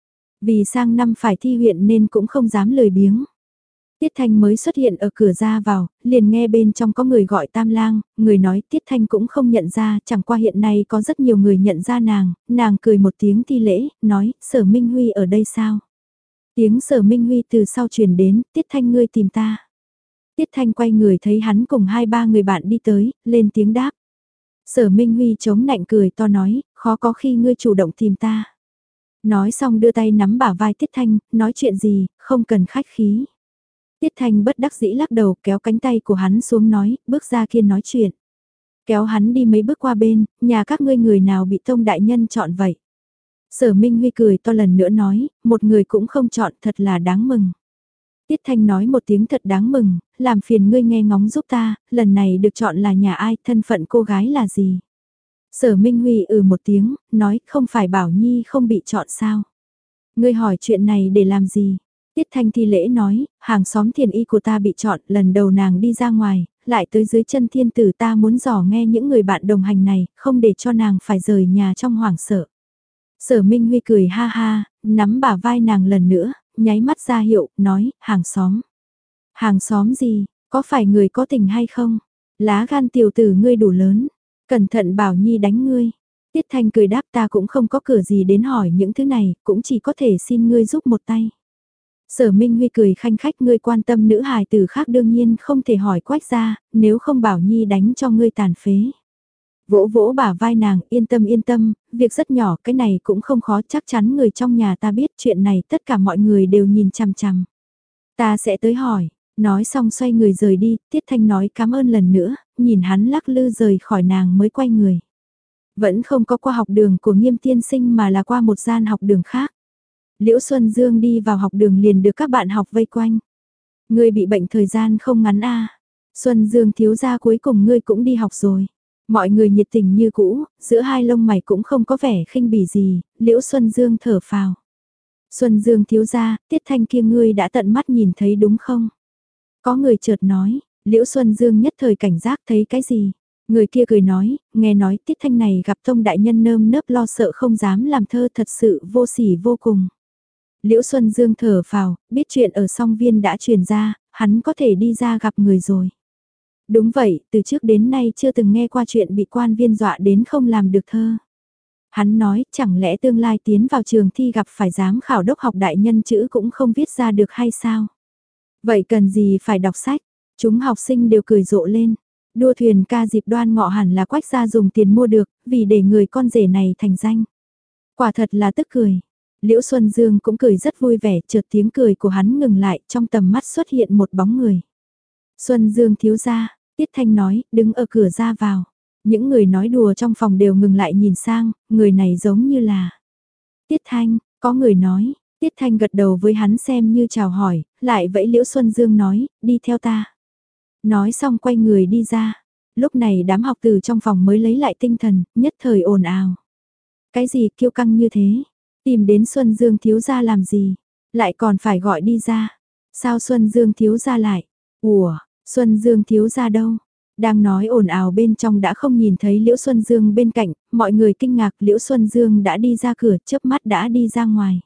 Vì sang năm phải thi huyện nên cũng không dám lười biếng. Tiết Thanh mới xuất hiện ở cửa ra vào, liền nghe bên trong có người gọi Tam Lang, người nói Tiết Thanh cũng không nhận ra, chẳng qua hiện nay có rất nhiều người nhận ra nàng, nàng cười một tiếng thi lễ, nói, Sở Minh Huy ở đây sao? Tiếng Sở Minh Huy từ sau truyền đến, Tiết Thanh ngươi tìm ta. Tiết Thanh quay người thấy hắn cùng hai ba người bạn đi tới, lên tiếng đáp. Sở Minh Huy chống nạnh cười to nói, khó có khi ngươi chủ động tìm ta. Nói xong đưa tay nắm bả vai Tiết Thanh, nói chuyện gì, không cần khách khí. Tiết Thanh bất đắc dĩ lắc đầu kéo cánh tay của hắn xuống nói, bước ra kia nói chuyện. Kéo hắn đi mấy bước qua bên, nhà các ngươi người nào bị Tông đại nhân chọn vậy. Sở Minh Huy cười to lần nữa nói, một người cũng không chọn thật là đáng mừng. Tiết Thanh nói một tiếng thật đáng mừng, làm phiền ngươi nghe ngóng giúp ta, lần này được chọn là nhà ai, thân phận cô gái là gì. Sở Minh Huy ừ một tiếng, nói không phải Bảo Nhi không bị chọn sao. Ngươi hỏi chuyện này để làm gì? Tiết Thanh thi lễ nói, hàng xóm thiền y của ta bị chọn, lần đầu nàng đi ra ngoài, lại tới dưới chân thiên tử ta muốn dò nghe những người bạn đồng hành này, không để cho nàng phải rời nhà trong hoảng sợ. Sở Minh Huy cười ha ha, nắm bả vai nàng lần nữa, nháy mắt ra hiệu, nói, hàng xóm. Hàng xóm gì, có phải người có tình hay không? Lá gan tiểu tử ngươi đủ lớn, cẩn thận Bảo Nhi đánh ngươi. Tiết Thanh cười đáp ta cũng không có cửa gì đến hỏi những thứ này, cũng chỉ có thể xin ngươi giúp một tay. Sở Minh Huy cười khanh khách ngươi quan tâm nữ hài tử khác đương nhiên không thể hỏi Quách ra, nếu không Bảo Nhi đánh cho ngươi tàn phế. Vỗ vỗ bả vai nàng, yên tâm yên tâm, việc rất nhỏ, cái này cũng không khó, chắc chắn người trong nhà ta biết chuyện này tất cả mọi người đều nhìn chằm chằm. Ta sẽ tới hỏi, nói xong xoay người rời đi, Tiết Thanh nói cảm ơn lần nữa, nhìn hắn lắc lư rời khỏi nàng mới quay người. Vẫn không có qua học đường của Nghiêm Tiên Sinh mà là qua một gian học đường khác. Liễu Xuân Dương đi vào học đường liền được các bạn học vây quanh. Ngươi bị bệnh thời gian không ngắn a. Xuân Dương thiếu gia cuối cùng ngươi cũng đi học rồi. Mọi người nhiệt tình như cũ, giữa hai lông mày cũng không có vẻ khinh bỉ gì, Liễu Xuân Dương thở phào. Xuân Dương thiếu gia, Tiết Thanh kia ngươi đã tận mắt nhìn thấy đúng không? Có người chợt nói, Liễu Xuân Dương nhất thời cảnh giác thấy cái gì? Người kia cười nói, nghe nói Tiết Thanh này gặp Tông đại nhân nơm nớp lo sợ không dám làm thơ thật sự vô sỉ vô cùng. Liễu Xuân Dương thở phào, biết chuyện ở song viên đã truyền ra, hắn có thể đi ra gặp người rồi. Đúng vậy, từ trước đến nay chưa từng nghe qua chuyện bị quan viên dọa đến không làm được thơ. Hắn nói, chẳng lẽ tương lai tiến vào trường thi gặp phải giám khảo đốc học đại nhân chữ cũng không viết ra được hay sao? Vậy cần gì phải đọc sách? Chúng học sinh đều cười rộ lên. Đua thuyền ca dịp đoan ngọ hẳn là Quách gia dùng tiền mua được, vì để người con rể này thành danh. Quả thật là tức cười. Liễu Xuân Dương cũng cười rất vui vẻ, chợt tiếng cười của hắn ngừng lại, trong tầm mắt xuất hiện một bóng người. Xuân Dương thiếu gia, Tiết Thanh nói, đứng ở cửa ra vào. Những người nói đùa trong phòng đều ngừng lại nhìn sang, người này giống như là... Tiết Thanh, có người nói, Tiết Thanh gật đầu với hắn xem như chào hỏi, lại vẫy Liễu Xuân Dương nói, đi theo ta. Nói xong quay người đi ra. Lúc này đám học từ trong phòng mới lấy lại tinh thần, nhất thời ồn ào. Cái gì kiêu căng như thế? Tìm đến Xuân Dương thiếu gia làm gì? Lại còn phải gọi đi ra. Sao Xuân Dương thiếu gia lại? Ủa, Xuân Dương thiếu gia đâu? Đang nói ồn ào bên trong đã không nhìn thấy Liễu Xuân Dương bên cạnh, mọi người kinh ngạc Liễu Xuân Dương đã đi ra cửa, chớp mắt đã đi ra ngoài.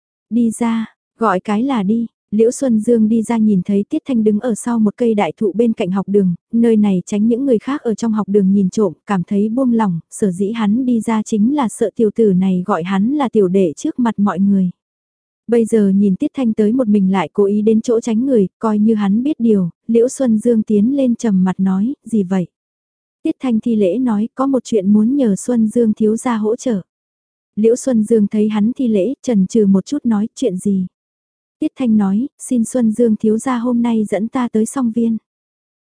Đi ra, gọi cái là đi. Liễu Xuân Dương đi ra nhìn thấy Tiết Thanh đứng ở sau một cây đại thụ bên cạnh học đường, nơi này tránh những người khác ở trong học đường nhìn trộm, cảm thấy buông lỏng, sở dĩ hắn đi ra chính là sợ tiểu tử này gọi hắn là tiểu đệ trước mặt mọi người. Bây giờ nhìn Tiết Thanh tới một mình lại cố ý đến chỗ tránh người, coi như hắn biết điều, Liễu Xuân Dương tiến lên trầm mặt nói, gì vậy? Tiết Thanh thi lễ nói, có một chuyện muốn nhờ Xuân Dương thiếu gia hỗ trợ. Liễu Xuân Dương thấy hắn thi lễ, chần chừ một chút nói, chuyện gì? Tiết Thanh nói, xin Xuân Dương thiếu gia hôm nay dẫn ta tới song viên.